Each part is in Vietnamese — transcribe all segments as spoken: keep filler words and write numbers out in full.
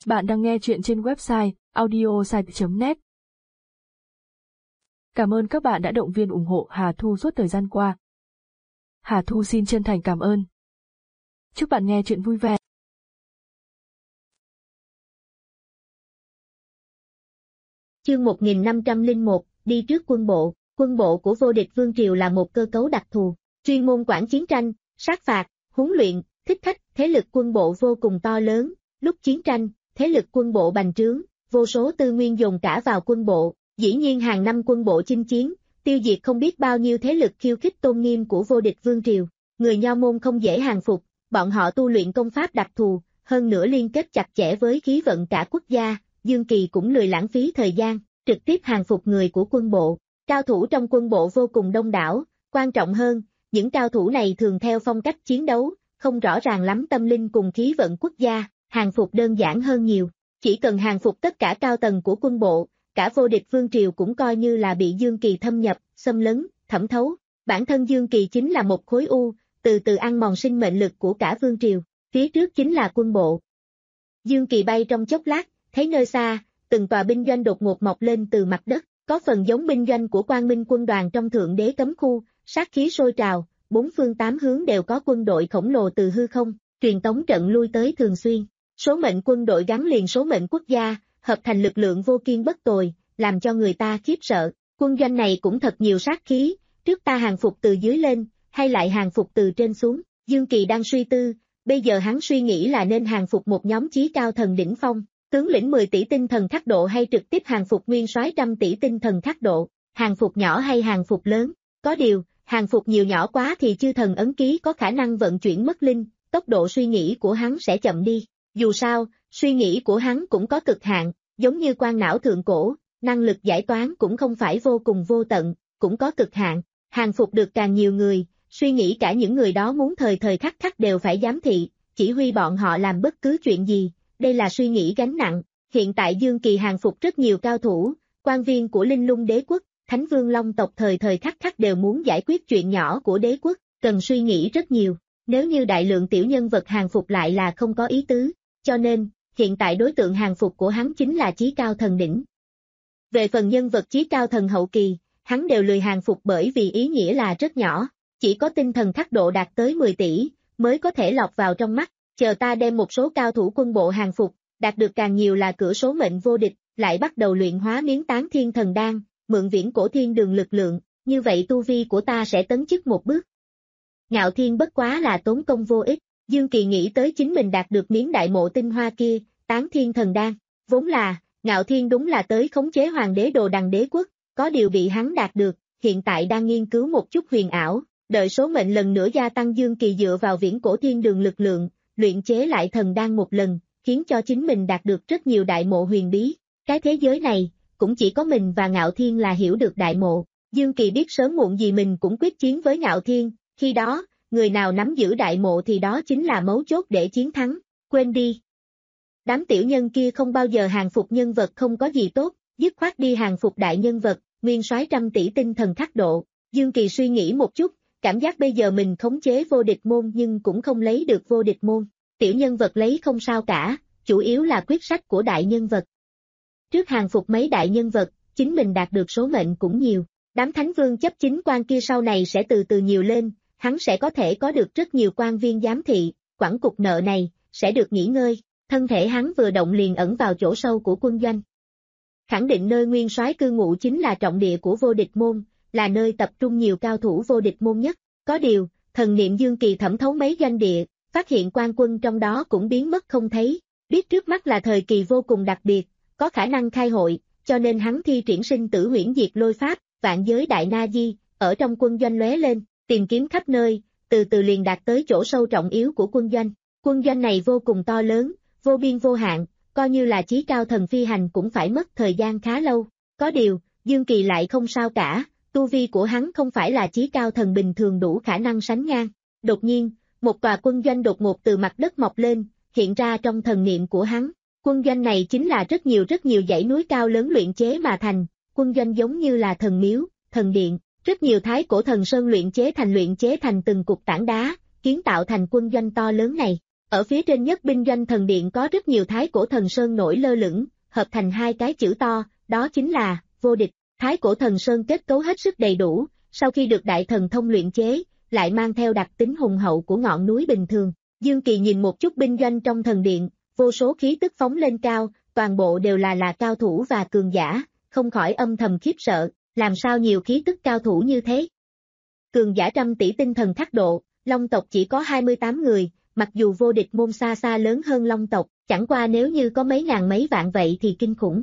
Bạn đang nghe chuyện trên website audiosite chấm net. Cảm ơn các bạn đã động viên ủng hộ Hà Thu suốt thời gian qua. Hà Thu xin chân thành cảm ơn. Chúc bạn nghe chuyện vui vẻ. Chương một nghìn năm trăm lẻ một, đi trước quân bộ. Quân bộ của vô địch vương triều là một cơ cấu đặc thù, chuyên môn quản chiến tranh, sát phạt, huấn luyện, thích khách, thế lực quân bộ vô cùng to lớn. Lúc chiến tranh, thế lực quân bộ bành trướng, vô số tư nguyên dồn cả vào quân bộ, dĩ nhiên hàng năm quân bộ chinh chiến, tiêu diệt không biết bao nhiêu thế lực khiêu khích tôn nghiêm của vô địch vương triều. Người Nho môn không dễ hàng phục, bọn họ tu luyện công pháp đặc thù, hơn nữa liên kết chặt chẽ với khí vận cả quốc gia. Dương Kỳ cũng lười lãng phí thời gian, trực tiếp hàng phục người của quân bộ. Cao thủ trong quân bộ vô cùng đông đảo, quan trọng hơn, những cao thủ này thường theo phong cách chiến đấu, không rõ ràng lắm tâm linh cùng khí vận quốc gia, hàng phục đơn giản hơn nhiều. Chỉ cần hàng phục tất cả cao tầng của quân bộ, cả vô địch vương triều cũng coi như là bị Dương Kỳ thâm nhập, xâm lấn, thẩm thấu. Bản thân Dương Kỳ chính là một khối u, từ từ ăn mòn sinh mệnh lực của cả vương triều, phía trước chính là quân bộ. Dương Kỳ bay trong chốc lát, thấy nơi xa, từng tòa binh doanh đột ngột mọc lên từ mặt đất, có phần giống binh doanh của Quang Minh quân đoàn trong Thượng Đế cấm khu, sát khí sôi trào, bốn phương tám hướng đều có quân đội khổng lồ từ hư không, truyền tống trận lui tới thường xuyên. Số mệnh quân đội gắn liền số mệnh quốc gia, hợp thành lực lượng vô kiên bất tồi, làm cho người ta khiếp sợ. Quân doanh này cũng thật nhiều sát khí, trước ta hàng phục từ dưới lên, hay lại hàng phục từ trên xuống. Dương Kỳ đang suy tư, bây giờ hắn suy nghĩ là nên hàng phục một nhóm chí cao thần đỉnh phong, tướng lĩnh mười tỷ tinh thần khắc độ hay trực tiếp hàng phục nguyên soái trăm tỷ tinh thần khắc độ, hàng phục nhỏ hay hàng phục lớn. Có điều, hàng phục nhiều nhỏ quá thì chư thần ấn ký có khả năng vận chuyển mất linh, tốc độ suy nghĩ của hắn sẽ chậm đi. Dù sao, suy nghĩ của hắn cũng có cực hạn, giống như quan não thượng cổ, năng lực giải toán cũng không phải vô cùng vô tận, cũng có cực hạn. Hàng phục được càng nhiều người, suy nghĩ cả những người đó muốn thời thời khắc khắc đều phải giám thị, chỉ huy bọn họ làm bất cứ chuyện gì, đây là suy nghĩ gánh nặng. Hiện tại Dương Kỳ hàng phục rất nhiều cao thủ, quan viên của Linh Lung đế quốc, Thánh Vương Long tộc thời thời khắc khắc đều muốn giải quyết chuyện nhỏ của đế quốc, cần suy nghĩ rất nhiều. Nếu như đại lượng tiểu nhân vật hàng phục lại là không có ý tứ, cho nên, hiện tại đối tượng hàng phục của hắn chính là chí cao thần đỉnh. Về phần nhân vật chí cao thần hậu kỳ, hắn đều lười hàng phục bởi vì ý nghĩa là rất nhỏ, chỉ có tinh thần khắc độ đạt tới mười tỷ, mới có thể lọt vào trong mắt, chờ ta đem một số cao thủ quân bộ hàng phục, đạt được càng nhiều là cửa số mệnh vô địch, lại bắt đầu luyện hóa miếng tán thiên thần đan, mượn viễn cổ thiên đường lực lượng, như vậy tu vi của ta sẽ tấn chức một bước. Ngạo thiên bất quá là tốn công vô ích, Dương Kỳ nghĩ tới chính mình đạt được miếng đại mộ tinh hoa kia, tán thiên thần đan, vốn là, Ngạo thiên đúng là tới khống chế hoàng đế Đồ Đằng đế quốc, có điều bị hắn đạt được, hiện tại đang nghiên cứu một chút huyền ảo, đợi số mệnh lần nữa gia tăng. Dương Kỳ dựa vào viễn cổ thiên đường lực lượng, luyện chế lại thần đan một lần, khiến cho chính mình đạt được rất nhiều đại mộ huyền bí. Cái thế giới này, cũng chỉ có mình và Ngạo Thiên là hiểu được đại mộ. Dương Kỳ biết sớm muộn gì mình cũng quyết chiến với Ngạo Thiên, khi đó, người nào nắm giữ đại mộ thì đó chính là mấu chốt để chiến thắng. Quên đi. Đám tiểu nhân kia không bao giờ hàng phục nhân vật không có gì tốt, dứt khoát đi hàng phục đại nhân vật, nguyên soái trăm tỷ tinh thần khắc độ. Dương Kỳ suy nghĩ một chút, cảm giác bây giờ mình khống chế vô địch môn nhưng cũng không lấy được vô địch môn. Tiểu nhân vật lấy không sao cả, chủ yếu là quyết sách của đại nhân vật. Trước hàng phục mấy đại nhân vật, chính mình đạt được số mệnh cũng nhiều. Đám thánh vương chấp chính quan kia sau này sẽ từ từ nhiều lên, hắn sẽ có thể có được rất nhiều quan viên giám thị, quản cục nợ này, sẽ được nghỉ ngơi. Thân thể hắn vừa động liền ẩn vào chỗ sâu của quân doanh. Khẳng định nơi nguyên soái cư ngụ chính là trọng địa của vô địch môn, là nơi tập trung nhiều cao thủ vô địch môn nhất. Có điều, thần niệm Dương Kỳ thẩm thấu mấy doanh địa, phát hiện quan quân trong đó cũng biến mất không thấy, biết trước mắt là thời kỳ vô cùng đặc biệt, có khả năng khai hội, cho nên hắn thi triển sinh tử huyễn diệt lôi pháp, vạn giới đại na di, ở trong quân doanh lóe lên, tìm kiếm khắp nơi, từ từ liền đạt tới chỗ sâu trọng yếu của quân doanh. Quân doanh này vô cùng to lớn, vô biên vô hạn, coi như là chí cao thần phi hành cũng phải mất thời gian khá lâu. Có điều, Dương Kỳ lại không sao cả, tu vi của hắn không phải là chí cao thần bình thường đủ khả năng sánh ngang. Đột nhiên, một tòa quân doanh đột ngột từ mặt đất mọc lên, hiện ra trong thần niệm của hắn. Quân doanh này chính là rất nhiều rất nhiều dãy núi cao lớn luyện chế mà thành, quân doanh giống như là thần miếu, thần điện, rất nhiều thái cổ thần sơn luyện chế thành luyện chế thành từng cục tảng đá, kiến tạo thành quân doanh to lớn này. Ở phía trên nhất binh doanh thần điện có rất nhiều thái cổ thần sơn nổi lơ lửng, hợp thành hai cái chữ to, đó chính là vô địch. Thái cổ thần sơn kết cấu hết sức đầy đủ, sau khi được đại thần thông luyện chế, lại mang theo đặc tính hùng hậu của ngọn núi bình thường. Dương Kỳ nhìn một chút binh doanh trong thần điện, vô số khí tức phóng lên cao, toàn bộ đều là là cao thủ và cường giả, không khỏi âm thầm khiếp sợ, làm sao nhiều khí tức cao thủ như thế. Cường giả trăm tỷ tinh thần thác độ, Long tộc chỉ có hai mươi tám người, mặc dù vô địch môn xa xa lớn hơn Long tộc, chẳng qua nếu như có mấy ngàn mấy vạn vậy thì kinh khủng.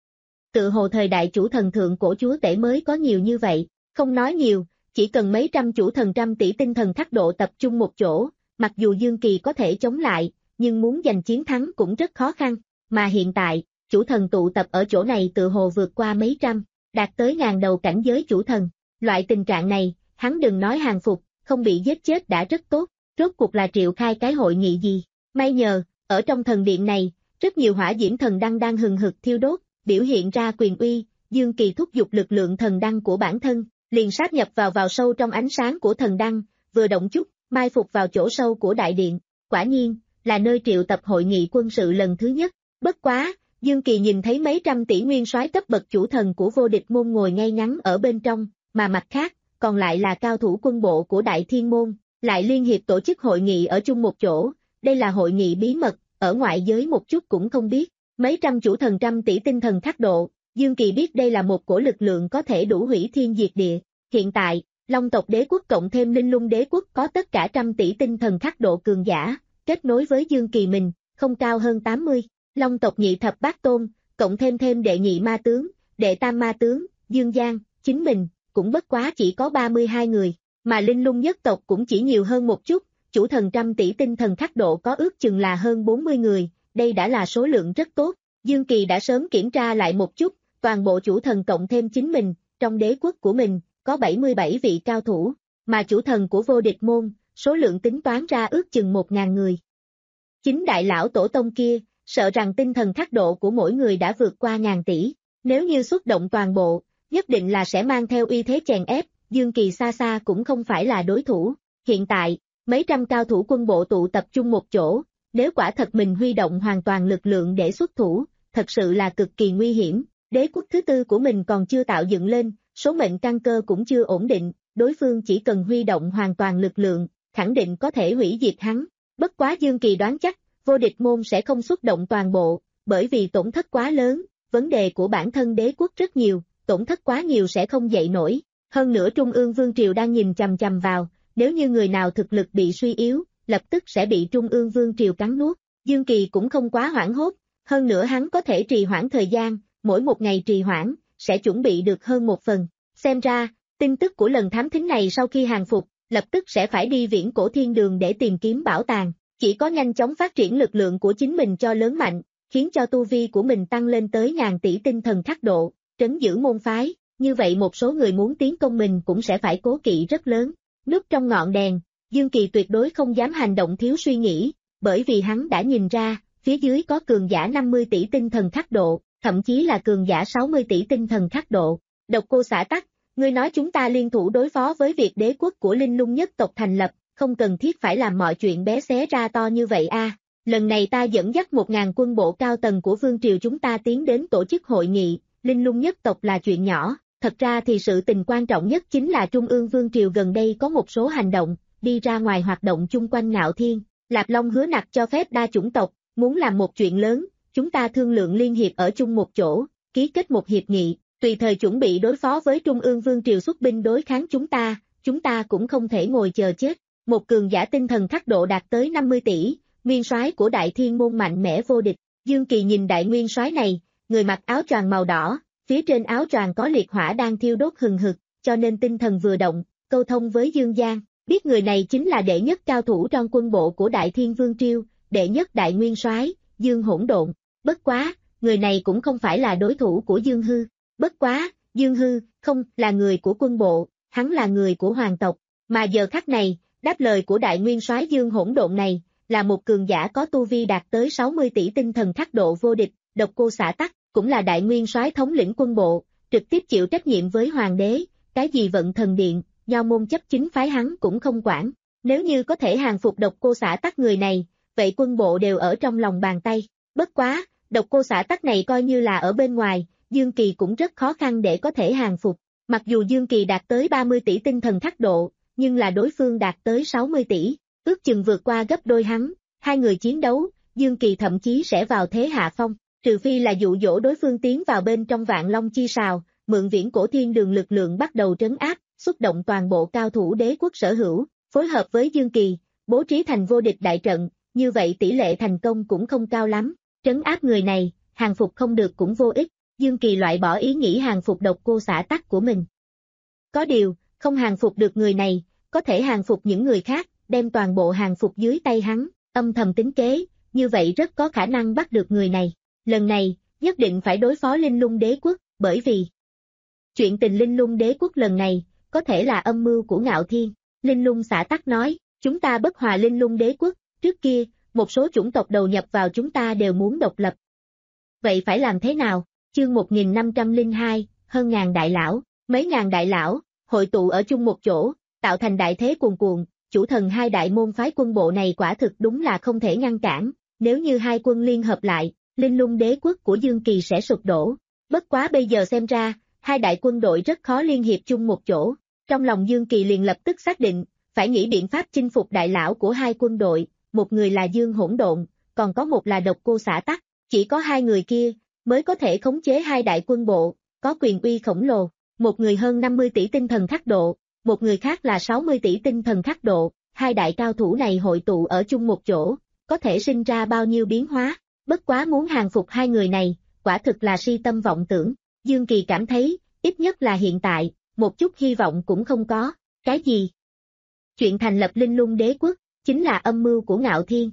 Tự hồ thời đại chủ thần thượng cổ chúa tể mới có nhiều như vậy, không nói nhiều, chỉ cần mấy trăm chủ thần trăm tỷ tinh thần thác độ tập trung một chỗ, mặc dù Dương Kỳ có thể chống lại, nhưng muốn giành chiến thắng cũng rất khó khăn, mà hiện tại, chủ thần tụ tập ở chỗ này tự hồ vượt qua mấy trăm, đạt tới ngàn đầu cảnh giới chủ thần. Loại tình trạng này, hắn đừng nói hàng phục, không bị giết chết đã rất tốt, rốt cuộc là triệu khai cái hội nghị gì. May nhờ, ở trong thần điện này, rất nhiều hỏa diễm thần đăng đang hừng hực thiêu đốt, biểu hiện ra quyền uy, Dương Kỳ thúc giục lực lượng thần đăng của bản thân, liền sát nhập vào vào sâu trong ánh sáng của thần đăng, vừa động chút, mai phục vào chỗ sâu của đại điện. Quả nhiên, là nơi triệu tập hội nghị quân sự lần thứ nhất. Bất quá, Dương Kỳ nhìn thấy mấy trăm tỷ nguyên soái cấp bậc chủ thần của vô địch môn ngồi ngay ngắn ở bên trong, mà mặt khác, còn lại là cao thủ quân bộ của Đại Thiên Môn, lại liên hiệp tổ chức hội nghị ở chung một chỗ. Đây là hội nghị bí mật, ở ngoại giới một chút cũng không biết. Mấy trăm chủ thần trăm tỷ tinh thần thác độ, Dương Kỳ biết đây là một cổ lực lượng có thể đủ hủy thiên diệt địa. Hiện tại, Long tộc đế quốc cộng thêm Linh Lung đế quốc có tất cả trăm tỷ tinh thần thác độ cường giả, kết nối với Dương Kỳ mình, không cao hơn tám mươi. Long tộc nhị thập bát tôn, cộng thêm thêm đệ nhị ma tướng, đệ tam ma tướng, Dương Giang, chính mình, cũng bất quá chỉ có ba mươi hai người, mà Linh Lung nhất tộc cũng chỉ nhiều hơn một chút, chủ thần trăm tỷ tinh thần thác độ có ước chừng là hơn bốn mươi người, đây đã là số lượng rất tốt. Dương Kỳ đã sớm kiểm tra lại một chút, toàn bộ chủ thần cộng thêm chính mình, trong đế quốc của mình, có bảy mươi bảy vị cao thủ, mà chủ thần của vô địch môn, số lượng tính toán ra ước chừng một ngàn người. Chính đại lão tổ tông kia, sợ rằng tinh thần thác độ của mỗi người đã vượt qua ngàn tỷ, nếu như xuất động toàn bộ, nhất định là sẽ mang theo uy thế chèn ép, Dương Kỳ xa xa cũng không phải là đối thủ. Hiện tại, mấy trăm cao thủ quân bộ tụ tập trung một chỗ, nếu quả thật mình huy động hoàn toàn lực lượng để xuất thủ, thật sự là cực kỳ nguy hiểm. Đế quốc thứ tư của mình còn chưa tạo dựng lên, số mệnh căn cơ cũng chưa ổn định, đối phương chỉ cần huy động hoàn toàn lực lượng, khẳng định có thể hủy diệt hắn. Bất quá Dương Kỳ đoán chắc, vô địch môn sẽ không xuất động toàn bộ, bởi vì tổn thất quá lớn, vấn đề của bản thân đế quốc rất nhiều, tổn thất quá nhiều sẽ không dậy nổi. Hơn nữa Trung ương Vương Triều đang nhìn chằm chằm vào, nếu như người nào thực lực bị suy yếu, lập tức sẽ bị Trung ương Vương Triều cắn nuốt. Dương Kỳ cũng không quá hoảng hốt, hơn nữa hắn có thể trì hoãn thời gian, mỗi một ngày trì hoãn, sẽ chuẩn bị được hơn một phần. Xem ra, tin tức của lần thám thính này sau khi hàng phục, lập tức sẽ phải đi viễn cổ thiên đường để tìm kiếm bảo tàng. Chỉ có nhanh chóng phát triển lực lượng của chính mình cho lớn mạnh, khiến cho tu vi của mình tăng lên tới ngàn tỷ tinh thần thác độ, trấn giữ môn phái, như vậy một số người muốn tiến công mình cũng sẽ phải cố kỵ rất lớn. Núp trong ngọn đèn, Dương Kỳ tuyệt đối không dám hành động thiếu suy nghĩ, bởi vì hắn đã nhìn ra, phía dưới có cường giả năm mươi tỷ tinh thần thác độ, thậm chí là cường giả sáu mươi tỷ tinh thần thác độ. Độc Cô Xả Tắc, ngươi nói chúng ta liên thủ đối phó với việc đế quốc của Linh Lung nhất tộc thành lập, không cần thiết phải làm mọi chuyện bé xé ra to như vậy a. À. Lần này ta dẫn dắt một ngàn quân bộ cao tầng của Vương Triều chúng ta tiến đến tổ chức hội nghị, Linh Lung nhất tộc là chuyện nhỏ, thật ra thì sự tình quan trọng nhất chính là Trung ương Vương Triều gần đây có một số hành động, đi ra ngoài hoạt động chung quanh Ngạo Thiên, Lạp Long hứa nặc cho phép đa chủng tộc, muốn làm một chuyện lớn, chúng ta thương lượng liên hiệp ở chung một chỗ, ký kết một hiệp nghị, tùy thời chuẩn bị đối phó với Trung ương Vương Triều xuất binh đối kháng chúng ta, chúng ta cũng không thể ngồi chờ chết. Một cường giả tinh thần thác độ đạt tới năm mươi tỷ, nguyên soái của Đại Thiên Môn mạnh mẽ vô địch. Dương Kỳ nhìn đại nguyên soái này, người mặc áo choàng màu đỏ, phía trên áo choàng có liệt hỏa đang thiêu đốt hừng hực, cho nên tinh thần vừa động, câu thông với Dương Giang, biết người này chính là đệ nhất cao thủ trong quân bộ của Đại Thiên Vương Triều, đệ nhất đại nguyên soái, Dương Hỗn Độn. Bất quá, người này cũng không phải là đối thủ của Dương Hư. Bất quá, Dương Hư không là người của quân bộ, hắn là người của hoàng tộc, mà giờ khắc này, đáp lời của đại nguyên soái Dương Hỗn Độn này, là một cường giả có tu vi đạt tới sáu mươi tỷ tinh thần thác độ vô địch, Độc Cô Xả Tắc, cũng là đại nguyên soái thống lĩnh quân bộ, trực tiếp chịu trách nhiệm với hoàng đế, cái gì vận thần điện, nho môn chấp chính phái hắn cũng không quản. Nếu như có thể hàng phục Độc Cô Xả Tắc người này, vậy quân bộ đều ở trong lòng bàn tay. Bất quá, độc cô xã tắc này coi như là ở bên ngoài, Dương Kỳ cũng rất khó khăn để có thể hàng phục. Mặc dù Dương Kỳ đạt tới ba mươi tỷ tinh thần khắc độ, nhưng là đối phương đạt tới sáu mươi tỷ, ước chừng vượt qua gấp đôi hắn. Hai người chiến đấu, Dương Kỳ thậm chí sẽ vào thế hạ phong, trừ phi là dụ dỗ đối phương tiến vào bên trong Vạn Long chi sào, mượn viễn cổ thiên đường lực lượng bắt đầu trấn áp, xuất động toàn bộ cao thủ đế quốc sở hữu, phối hợp với Dương Kỳ, bố trí thành vô địch đại trận, như vậy tỷ lệ thành công cũng không cao lắm. Trấn áp người này, hàng phục không được cũng vô ích, Dương Kỳ loại bỏ ý nghĩ hàng phục độc cô xã tắc của mình. Có điều, không hàng phục được người này, có thể hàng phục những người khác, đem toàn bộ hàng phục dưới tay hắn, âm thầm tính kế, như vậy rất có khả năng bắt được người này. Lần này, nhất định phải đối phó Linh Lung Đế Quốc, bởi vì chuyện tình Linh Lung Đế Quốc lần này, có thể là âm mưu của Ngạo Thiên. Linh Lung xã tắc nói, chúng ta bất hòa Linh Lung Đế Quốc, trước kia, một số chủng tộc đầu nhập vào chúng ta đều muốn độc lập. Vậy phải làm thế nào? Chương một nghìn năm trăm lẻ hai, hơn ngàn đại lão, mấy ngàn đại lão, hội tụ ở chung một chỗ, tạo thành đại thế cuồn cuộn, chủ thần hai đại môn phái quân bộ này quả thực đúng là không thể ngăn cản, nếu như hai quân liên hợp lại, Linh Lung Đế Quốc của Dương Kỳ sẽ sụp đổ. Bất quá bây giờ xem ra, hai đại quân đội rất khó liên hiệp chung một chỗ, trong lòng Dương Kỳ liền lập tức xác định, phải nghĩ biện pháp chinh phục đại lão của hai quân đội, một người là Dương Hỗn Độn, còn có một là độc cô xã tắc, chỉ có hai người kia, mới có thể khống chế hai đại quân bộ, có quyền uy khổng lồ, một người hơn năm mươi tỷ tinh thần khắc độ, một người khác là sáu mươi tỷ tinh thần khắc độ, hai đại cao thủ này hội tụ ở chung một chỗ, có thể sinh ra bao nhiêu biến hóa, bất quá muốn hàng phục hai người này, quả thực là si tâm vọng tưởng, Dương Kỳ cảm thấy, ít nhất là hiện tại, một chút hy vọng cũng không có, cái gì? Chuyện thành lập Linh Lung Đế Quốc, chính là âm mưu của Ngạo Thiên.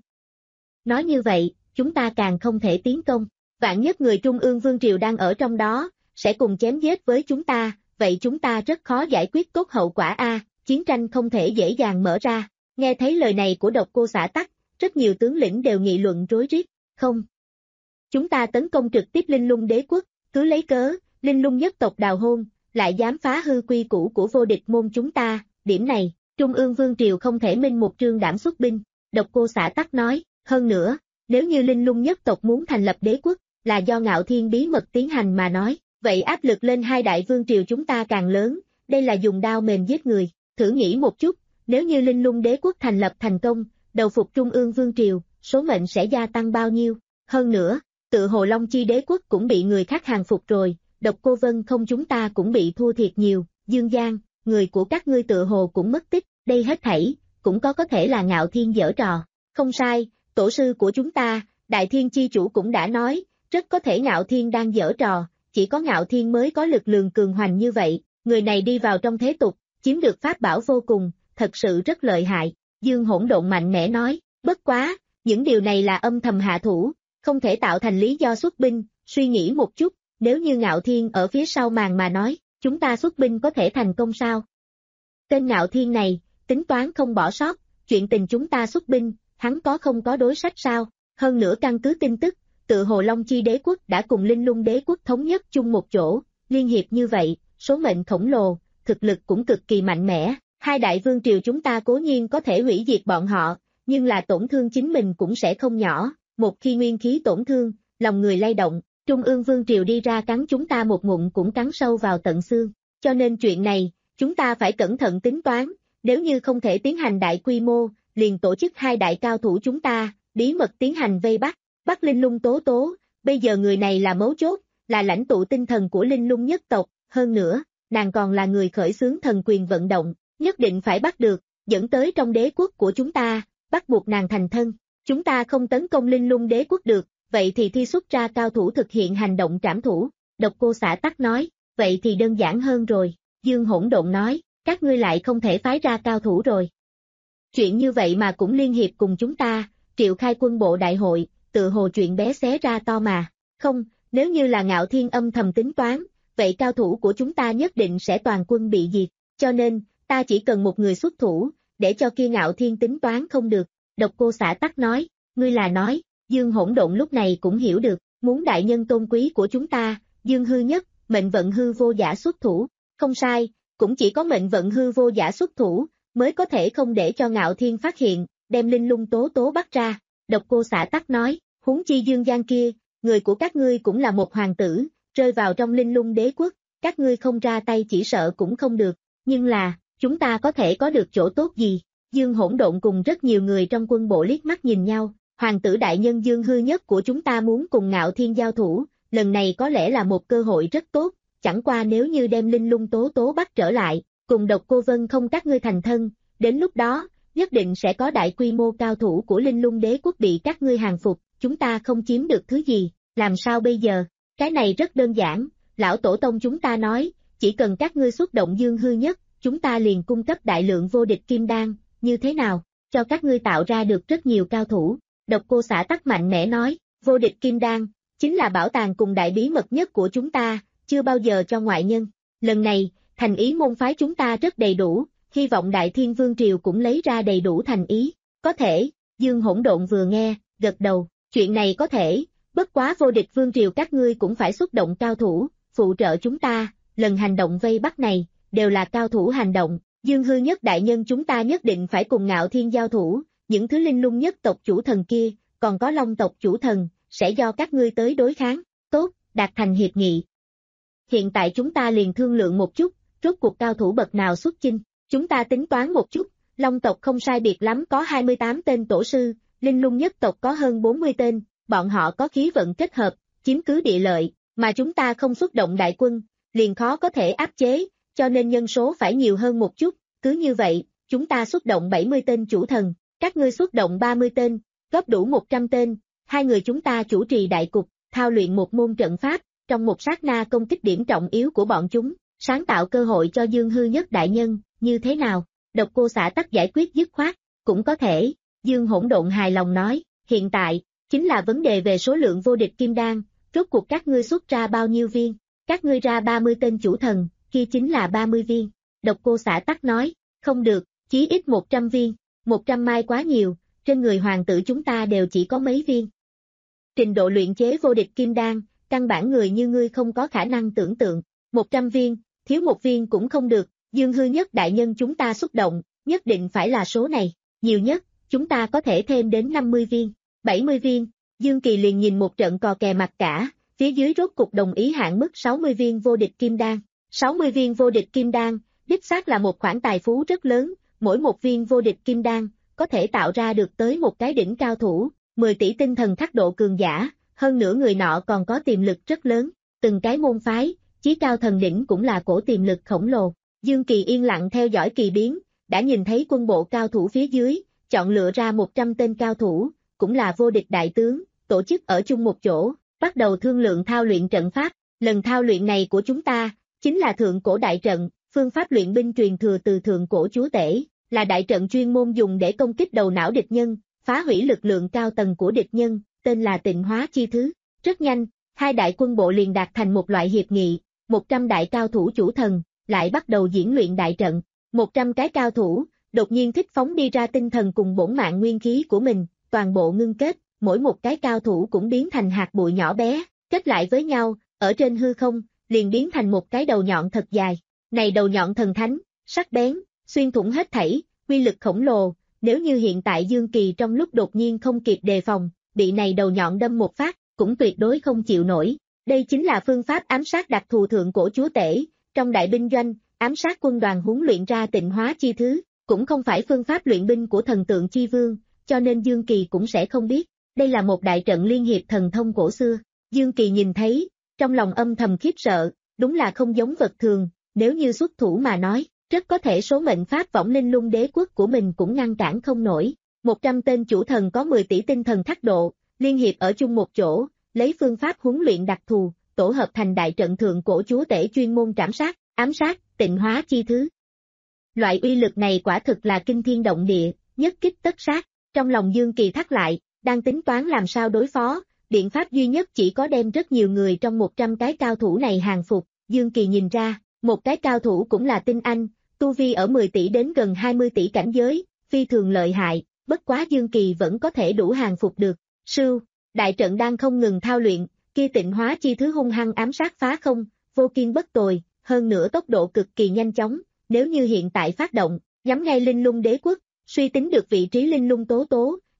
Nói như vậy, chúng ta càng không thể tiến công, vạn nhất người Trung ương Vương Triều đang ở trong đó, sẽ cùng chém giết với chúng ta, vậy chúng ta rất khó giải quyết tốt hậu quả a, chiến tranh không thể dễ dàng mở ra. Nghe thấy lời này của độc cô xã tắc, rất nhiều tướng lĩnh đều nghị luận rối rít, không. Chúng ta tấn công trực tiếp Linh Lung Đế Quốc, cứ lấy cớ, Linh Lung nhất tộc đào hôn, lại dám phá hư quy củ của vô địch môn chúng ta, điểm này, Trung ương Vương Triều không thể minh một trương đảm xuất binh, độc cô xã tắc nói, hơn nữa, nếu như Linh Lung nhất tộc muốn thành lập đế quốc, là do Ngạo Thiên bí mật tiến hành mà nói, vậy áp lực lên hai đại vương triều chúng ta càng lớn, đây là dùng đao mềm giết người, thử nghĩ một chút, nếu như Linh Lung Đế Quốc thành lập thành công, đầu phục Trung ương Vương Triều, số mệnh sẽ gia tăng bao nhiêu, hơn nữa, tự hồ Long Chi Đế Quốc cũng bị người khác hàng phục rồi, độc cô Vân không chúng ta cũng bị thua thiệt nhiều, Dương Giang, người của các ngươi tự hồ cũng mất tích, đây hết thảy, cũng có có thể là Ngạo Thiên giở trò, không sai, tổ sư của chúng ta, Đại Thiên Chi Chủ cũng đã nói, rất có thể Ngạo Thiên đang giở trò, chỉ có Ngạo Thiên mới có lực lượng cường hoành như vậy, người này đi vào trong thế tục, chiếm được pháp bảo vô cùng, thật sự rất lợi hại, Dương Hỗn Độn mạnh mẽ nói, bất quá, những điều này là âm thầm hạ thủ, không thể tạo thành lý do xuất binh, suy nghĩ một chút, nếu như Ngạo Thiên ở phía sau màn mà nói, chúng ta xuất binh có thể thành công sao? Tên Ngạo Thiên này, tính toán không bỏ sót, chuyện tình chúng ta xuất binh, hắn có không có đối sách sao? Hơn nữa căn cứ tin tức, tự hồ Long Chi Đế Quốc đã cùng Linh Lung Đế Quốc thống nhất chung một chỗ, liên hiệp như vậy, số mệnh khổng lồ, thực lực cũng cực kỳ mạnh mẽ, hai đại vương triều chúng ta cố nhiên có thể hủy diệt bọn họ, nhưng là tổn thương chính mình cũng sẽ không nhỏ, một khi nguyên khí tổn thương, lòng người lay động, Trung ương Vương Triều đi ra cắn chúng ta một ngụm cũng cắn sâu vào tận xương, cho nên chuyện này, chúng ta phải cẩn thận tính toán, nếu như không thể tiến hành đại quy mô, liền tổ chức hai đại cao thủ chúng ta, bí mật tiến hành vây bắt, bắt Linh Lung Tố Tố, bây giờ người này là mấu chốt, là lãnh tụ tinh thần của Linh Lung nhất tộc, hơn nữa, nàng còn là người khởi xướng thần quyền vận động, nhất định phải bắt được, dẫn tới trong đế quốc của chúng ta, bắt buộc nàng thành thân, chúng ta không tấn công Linh Lung Đế Quốc được, vậy thì thi xuất ra cao thủ thực hiện hành động trảm thủ, độc cô xã tắc nói, vậy thì đơn giản hơn rồi, Dương Hỗn Độn nói, các ngươi lại không thể phái ra cao thủ rồi. Chuyện như vậy mà cũng liên hiệp cùng chúng ta, triệu khai quân bộ đại hội, tự hồ chuyện bé xé ra to mà, không, nếu như là Ngạo Thiên âm thầm tính toán, vậy cao thủ của chúng ta nhất định sẽ toàn quân bị diệt, cho nên, ta chỉ cần một người xuất thủ, để cho kia Ngạo Thiên tính toán không được, độc cô xã tắc nói, ngươi là nói, Dương Hỗn Độn lúc này cũng hiểu được, muốn đại nhân tôn quý của chúng ta, Dương Hư Nhất, mệnh vận hư vô giả xuất thủ, không sai, cũng chỉ có mệnh vận hư vô giả xuất thủ, mới có thể không để cho Ngạo Thiên phát hiện, đem Linh Lung Tố Tố bắt ra, Độc Cô Xả Tắc nói, huống chi Dương Giang kia, người của các ngươi cũng là một hoàng tử, rơi vào trong Linh Lung Đế quốc, các ngươi không ra tay chỉ sợ cũng không được, nhưng là, chúng ta có thể có được chỗ tốt gì? Dương Hỗn Độn cùng rất nhiều người trong quân bộ liếc mắt nhìn nhau, hoàng tử đại nhân Dương Hư Nhất của chúng ta muốn cùng Ngạo Thiên giao thủ, lần này có lẽ là một cơ hội rất tốt, chẳng qua nếu như đem Linh Lung Tố Tố bắt trở lại, cùng Độc Cô Vân không các ngươi thành thân, đến lúc đó, nhất định sẽ có đại quy mô cao thủ của Linh Lung Đế quốc bị các ngươi hàng phục, chúng ta không chiếm được thứ gì, làm sao bây giờ? Cái này rất đơn giản, lão tổ tông chúng ta nói, chỉ cần các ngươi xuất động Dương Hư Nhất, chúng ta liền cung cấp đại lượng vô địch kim đan, như thế nào, cho các ngươi tạo ra được rất nhiều cao thủ. Độc Cô Xả Tắc mạnh mẽ nói, vô địch kim đan, chính là bảo tàng cùng đại bí mật nhất của chúng ta, chưa bao giờ cho ngoại nhân. Lần này, thành ý môn phái chúng ta rất đầy đủ, hy vọng Đại Thiên Vương Triều cũng lấy ra đầy đủ thành ý. Có thể, Dương Hỗn Độn vừa nghe, gật đầu, chuyện này có thể, bất quá vô địch Vương Triều các ngươi cũng phải xuất động cao thủ, phụ trợ chúng ta, lần hành động vây bắt này, đều là cao thủ hành động, Dương Hư Nhất đại nhân chúng ta nhất định phải cùng Ngạo Thiên giao thủ, những thứ Linh Lung Nhất tộc chủ thần kia, còn có Long tộc chủ thần, sẽ do các ngươi tới đối kháng, tốt, đạt thành hiệp nghị. Hiện tại chúng ta liền thương lượng một chút, rốt cuộc cao thủ bậc nào xuất chinh, chúng ta tính toán một chút, Long tộc không sai biệt lắm có hai mươi tám tên tổ sư, Linh Lung Nhất tộc có hơn bốn mươi tên, bọn họ có khí vận kết hợp, chiếm cứ địa lợi, mà chúng ta không xuất động đại quân, liền khó có thể áp chế, cho nên nhân số phải nhiều hơn một chút, cứ như vậy, chúng ta xuất động bảy mươi tên chủ thần, các ngươi xuất động ba mươi tên, góp đủ một trăm tên, hai người chúng ta chủ trì đại cục, thao luyện một môn trận pháp, trong một sát na công kích điểm trọng yếu của bọn chúng, sáng tạo cơ hội cho Dương Hư Nhất đại nhân, như thế nào? Độc Cô Xả Tắc giải quyết dứt khoát, cũng có thể, Dương Hỗn Độn hài lòng nói, hiện tại, chính là vấn đề về số lượng vô địch kim đan, rốt cuộc các ngươi xuất ra bao nhiêu viên, các ngươi ra ba mươi tên chủ thần, kia chính là ba mươi viên. Độc Cô Xả Tắc nói, không được, chí ít một trăm viên, một trăm mai quá nhiều, trên người hoàng tử chúng ta đều chỉ có mấy viên. Trình độ luyện chế vô địch kim đan, căn bản người như ngươi không có khả năng tưởng tượng, một trăm viên, thiếu một viên cũng không được, Dương Hư Nhất đại nhân chúng ta xuất động, nhất định phải là số này, nhiều nhất, chúng ta có thể thêm đến năm mươi viên, bảy mươi viên, Dương Kỳ liền nhìn một trận cò kè mặt cả, phía dưới rốt cục đồng ý hạn mức sáu mươi viên vô địch kim đan, sáu mươi viên vô địch kim đan, đích xác là một khoản tài phú rất lớn, mỗi một viên vô địch kim đan, có thể tạo ra được tới một cái đỉnh cao thủ, mười tỷ tinh thần thác độ cường giả, hơn nữa người nọ còn có tiềm lực rất lớn, từng cái môn phái, chí cao thần đỉnh cũng là cổ tiềm lực khổng lồ. Dương Kỳ yên lặng theo dõi kỳ biến, đã nhìn thấy quân bộ cao thủ phía dưới, chọn lựa ra một trăm tên cao thủ, cũng là vô địch đại tướng, tổ chức ở chung một chỗ, bắt đầu thương lượng thao luyện trận pháp, lần thao luyện này của chúng ta, chính là thượng cổ đại trận, phương pháp luyện binh truyền thừa từ thượng cổ chúa tể, là đại trận chuyên môn dùng để công kích đầu não địch nhân, phá hủy lực lượng cao tầng của địch nhân, tên là Tịnh Hóa Chi Thứ. Rất nhanh, hai đại quân bộ liền đạt thành một loại hiệp nghị, một trăm đại cao thủ chủ thần, lại bắt đầu diễn luyện đại trận, một trăm cái cao thủ, đột nhiên thích phóng đi ra tinh thần cùng bổn mạng nguyên khí của mình, toàn bộ ngưng kết, mỗi một cái cao thủ cũng biến thành hạt bụi nhỏ bé, kết lại với nhau, ở trên hư không, liền biến thành một cái đầu nhọn thật dài. Này đầu nhọn thần thánh, sắc bén, xuyên thủng hết thảy, uy lực khổng lồ, nếu như hiện tại Dương Kỳ trong lúc đột nhiên không kịp đề phòng, bị này đầu nhọn đâm một phát, cũng tuyệt đối không chịu nổi. Đây chính là phương pháp ám sát đặc thù thượng cổ chúa tể, trong đại binh doanh, ám sát quân đoàn huấn luyện ra Tịnh Hóa Chi Thứ, cũng không phải phương pháp luyện binh của thần tượng chi vương, cho nên Dương Kỳ cũng sẽ không biết. Đây là một đại trận liên hiệp thần thông cổ xưa, Dương Kỳ nhìn thấy, trong lòng âm thầm khiếp sợ, đúng là không giống vật thường, nếu như xuất thủ mà nói, rất có thể số mệnh pháp võng Linh Lung Đế quốc của mình cũng ngăn cản không nổi. một trăm tên chủ thần có mười tỷ tinh thần thác độ, liên hiệp ở chung một chỗ, lấy phương pháp huấn luyện đặc thù, tổ hợp thành đại trận thượng cổ chúa tể chuyên môn trảm sát, ám sát, Tịnh Hóa Chi Thứ. Loại uy lực này quả thực là kinh thiên động địa, nhất kích tất sát, trong lòng Dương Kỳ thắt lại, đang tính toán làm sao đối phó, biện pháp duy nhất chỉ có đem rất nhiều người trong một trăm cái cao thủ này hàng phục. Dương Kỳ nhìn ra, một cái cao thủ cũng là tinh anh, tu vi ở mười tỷ đến gần hai mươi tỷ cảnh giới, phi thường lợi hại, bất quá Dương Kỳ vẫn có thể đủ hàng phục được. Sưu, đại trận đang không ngừng thao luyện, kia Tịnh Hóa Chi Thứ hung hăng ám sát phá không, vô kiên bất tồi, hơn nữa tốc độ cực kỳ nhanh chóng, nếu như hiện tại phát động, nhắm ngay Linh Lung Đế quốc, suy tính được vị trí Linh Lung Tố Tố,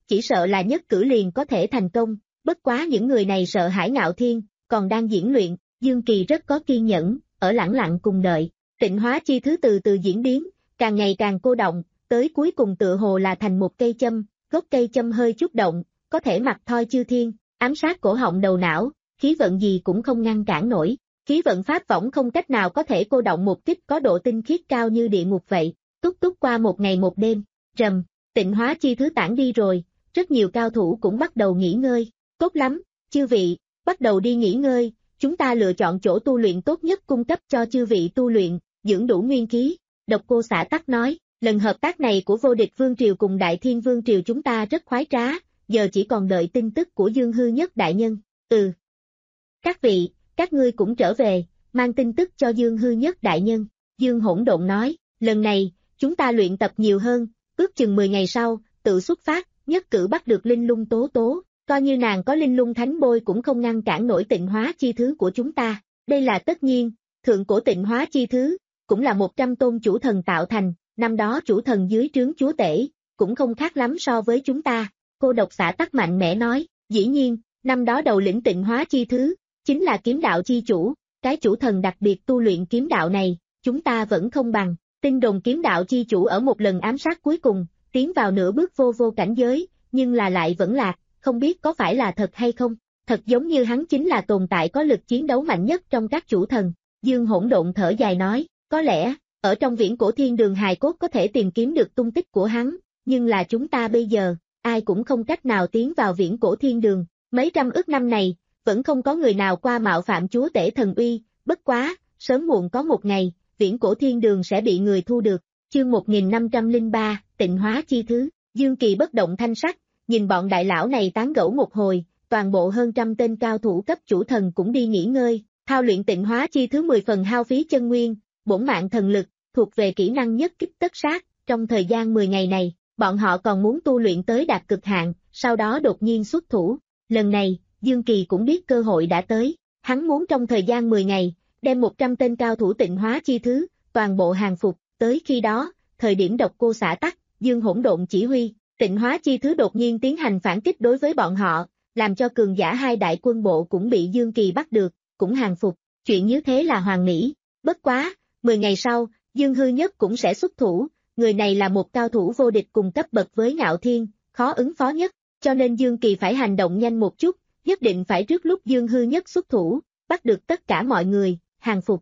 chỉ sợ là nhất cử liền có thể thành công, bất quá những người này sợ hãi Ngạo Thiên, còn đang diễn luyện, Dương Kỳ rất có kiên nhẫn, ở lẳng lặng cùng đợi, tịnh hóa chi thứ từ từ diễn biến, càng ngày càng cô động, tới cuối cùng tựa hồ là thành một cây châm, gốc cây châm hơi chút động, có thể mặc thoi chư thiên, ám sát cổ họng đầu não, khí vận gì cũng không ngăn cản nổi, khí vận pháp võng không cách nào có thể cô động một kích có độ tinh khiết cao như địa ngục vậy, túc túc qua một ngày một đêm, rầm, tịnh hóa chi thứ tản đi rồi, rất nhiều cao thủ cũng bắt đầu nghỉ ngơi, tốt lắm, chư vị, bắt đầu đi nghỉ ngơi, chúng ta lựa chọn chỗ tu luyện tốt nhất cung cấp cho chư vị tu luyện, dưỡng đủ nguyên khí, Độc Cô Xả Tắc nói, lần hợp tác này của Vô Địch Vương Triều cùng Đại Thiên Vương Triều chúng ta rất khoái trá, giờ chỉ còn đợi tin tức của Dương Hư Nhất đại nhân, ừ. Các vị, các ngươi cũng trở về, mang tin tức cho Dương Hư Nhất đại nhân, Dương Hỗn Độn nói, lần này, chúng ta luyện tập nhiều hơn, ước chừng mười ngày sau, tự xuất phát, nhất cử bắt được Linh Lung Tố Tố, coi như nàng có Linh Lung Thánh Bôi cũng không ngăn cản nổi tịnh hóa chi thứ của chúng ta, đây là tất nhiên, thượng cổ tịnh hóa chi thứ, cũng là một trăm tôn chủ thần tạo thành, năm đó chủ thần dưới trướng chúa tể, cũng không khác lắm so với chúng ta, Cô Độc Xả Tắc mạnh mẽ nói, dĩ nhiên, năm đó đầu lĩnh tịnh hóa chi thứ, chính là kiếm đạo chi chủ, cái chủ thần đặc biệt tu luyện kiếm đạo này, chúng ta vẫn không bằng, tin đồn kiếm đạo chi chủ ở một lần ám sát cuối cùng, tiến vào nửa bước vô vô cảnh giới, nhưng là lại vẫn lạc, không biết có phải là thật hay không, thật giống như hắn chính là tồn tại có lực chiến đấu mạnh nhất trong các chủ thần, Dương Hỗn Độn thở dài nói, có lẽ, ở trong viễn cổ thiên đường hài cốt có thể tìm kiếm được tung tích của hắn, nhưng là chúng ta bây giờ, ai cũng không cách nào tiến vào viễn cổ thiên đường, mấy trăm ức năm này, vẫn không có người nào qua mạo phạm chúa tể thần uy, bất quá, sớm muộn có một ngày, viễn cổ thiên đường sẽ bị người thu được, chương một nghìn năm trăm lẻ ba, tịnh hóa chi thứ, Dương Kỳ bất động thanh sắc, nhìn bọn đại lão này tán gẫu một hồi, toàn bộ hơn trăm tên cao thủ cấp chủ thần cũng đi nghỉ ngơi, thao luyện tịnh hóa chi thứ mười phần hao phí chân nguyên, bổn mạng thần lực, thuộc về kỹ năng nhất kích tất sát, trong thời gian mười ngày này, bọn họ còn muốn tu luyện tới đạt cực hạn, sau đó đột nhiên xuất thủ, lần này, Dương Kỳ cũng biết cơ hội đã tới, hắn muốn trong thời gian mười ngày, đem một trăm tên cao thủ tịnh hóa chi thứ, toàn bộ hàng phục, tới khi đó, thời điểm Độc Cô Xả Tắc, Dương Hỗn Độn chỉ huy, tịnh hóa chi thứ đột nhiên tiến hành phản kích đối với bọn họ, làm cho cường giả hai đại quân bộ cũng bị Dương Kỳ bắt được, cũng hàng phục, chuyện như thế là hoàn mỹ, bất quá, mười ngày sau, Dương Hư Nhất cũng sẽ xuất thủ, người này là một cao thủ vô địch cùng cấp bậc với Ngạo Thiên, khó ứng phó nhất, cho nên Dương Kỳ phải hành động nhanh một chút, nhất định phải trước lúc Dương Hư Nhất xuất thủ, bắt được tất cả mọi người, hàng phục.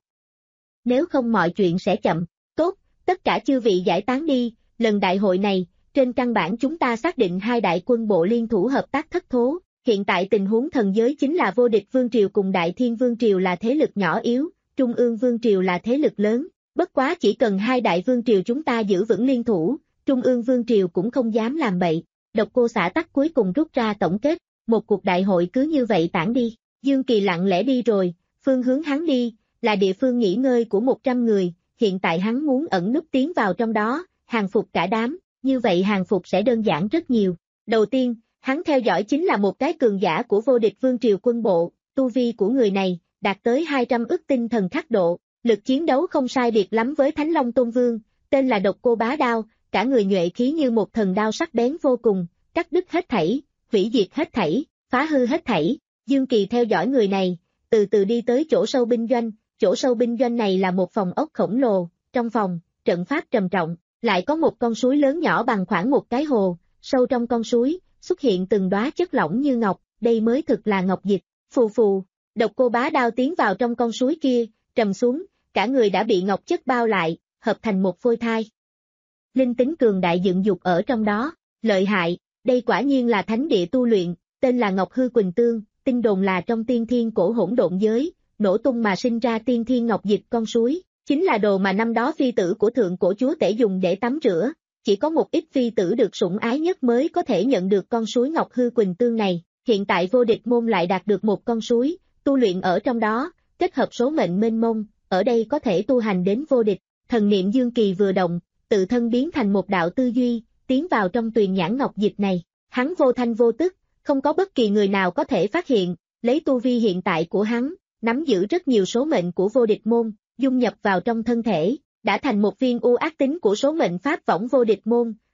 Nếu không mọi chuyện sẽ chậm, tốt, tất cả chư vị giải tán đi, lần đại hội này, trên căn bản chúng ta xác định hai đại quân bộ liên thủ hợp tác thất thố, hiện tại tình huống thần giới chính là Vô Địch Vương Triều cùng Đại Thiên Vương Triều là thế lực nhỏ yếu, Trung ương Vương Triều là thế lực lớn, bất quá chỉ cần hai đại Vương Triều chúng ta giữ vững liên thủ, Trung ương Vương Triều cũng không dám làm bậy. Độc Cô Xả Tắc cuối cùng rút ra tổng kết, một cuộc đại hội cứ như vậy tản đi, Dương Kỳ lặng lẽ đi rồi, phương hướng hắn đi, là địa phương nghỉ ngơi của một trăm người, hiện tại hắn muốn ẩn núp tiến vào trong đó, hàng phục cả đám, như vậy hàng phục sẽ đơn giản rất nhiều. Đầu tiên, hắn theo dõi chính là một cái cường giả của Vô Địch Vương Triều quân bộ, tu vi của người này, đạt tới hai trăm ức tinh thần khắc độ, lực chiến đấu không sai biệt lắm với Thánh Long Tôn Vương, tên là Độc Cô Bá Đao, cả người nhuệ khí như một thần đao sắc bén vô cùng, cắt đứt hết thảy, hủy diệt hết thảy, phá hư hết thảy. Dương Kỳ theo dõi người này, từ từ đi tới chỗ sâu binh doanh, chỗ sâu binh doanh này là một phòng ốc khổng lồ, trong phòng, trận pháp trầm trọng, lại có một con suối lớn nhỏ bằng khoảng một cái hồ, sâu trong con suối, xuất hiện từng đóa chất lỏng như ngọc, đây mới thực là ngọc dịch, phù phù, Độc Cô Bá Đao tiến vào trong con suối kia, trầm xuống, cả người đã bị ngọc chất bao lại, hợp thành một phôi thai. Linh tính cường đại dựng dục ở trong đó, lợi hại, đây quả nhiên là thánh địa tu luyện, tên là Ngọc Hư Quỳnh Tương, tin đồn là trong tiên thiên cổ hỗn độn giới, nổ tung mà sinh ra tiên thiên ngọc dịch con suối, chính là đồ mà năm đó phi tử của thượng cổ chúa tể dùng để tắm rửa, chỉ có một ít phi tử được sủng ái nhất mới có thể nhận được con suối Ngọc Hư Quỳnh Tương này, hiện tại Vô Địch môn lại đạt được một con suối, tu luyện ở trong đó, kết hợp số mệnh mênh mông, ở đây có thể tu hành đến vô địch, thần niệm Dương Kỳ vừa động, tự thân biến thành một đạo tư duy, tiến vào trong tuyền nhãn ngọc dịch này, hắn vô thanh vô tức, không có bất kỳ người nào có thể phát hiện, lấy tu vi hiện tại của hắn, nắm giữ rất nhiều số mệnh của Vô Địch môn, dung nhập vào trong thân thể, đã thành một viên u ác tính của số mệnh pháp võng Vô Địch môn,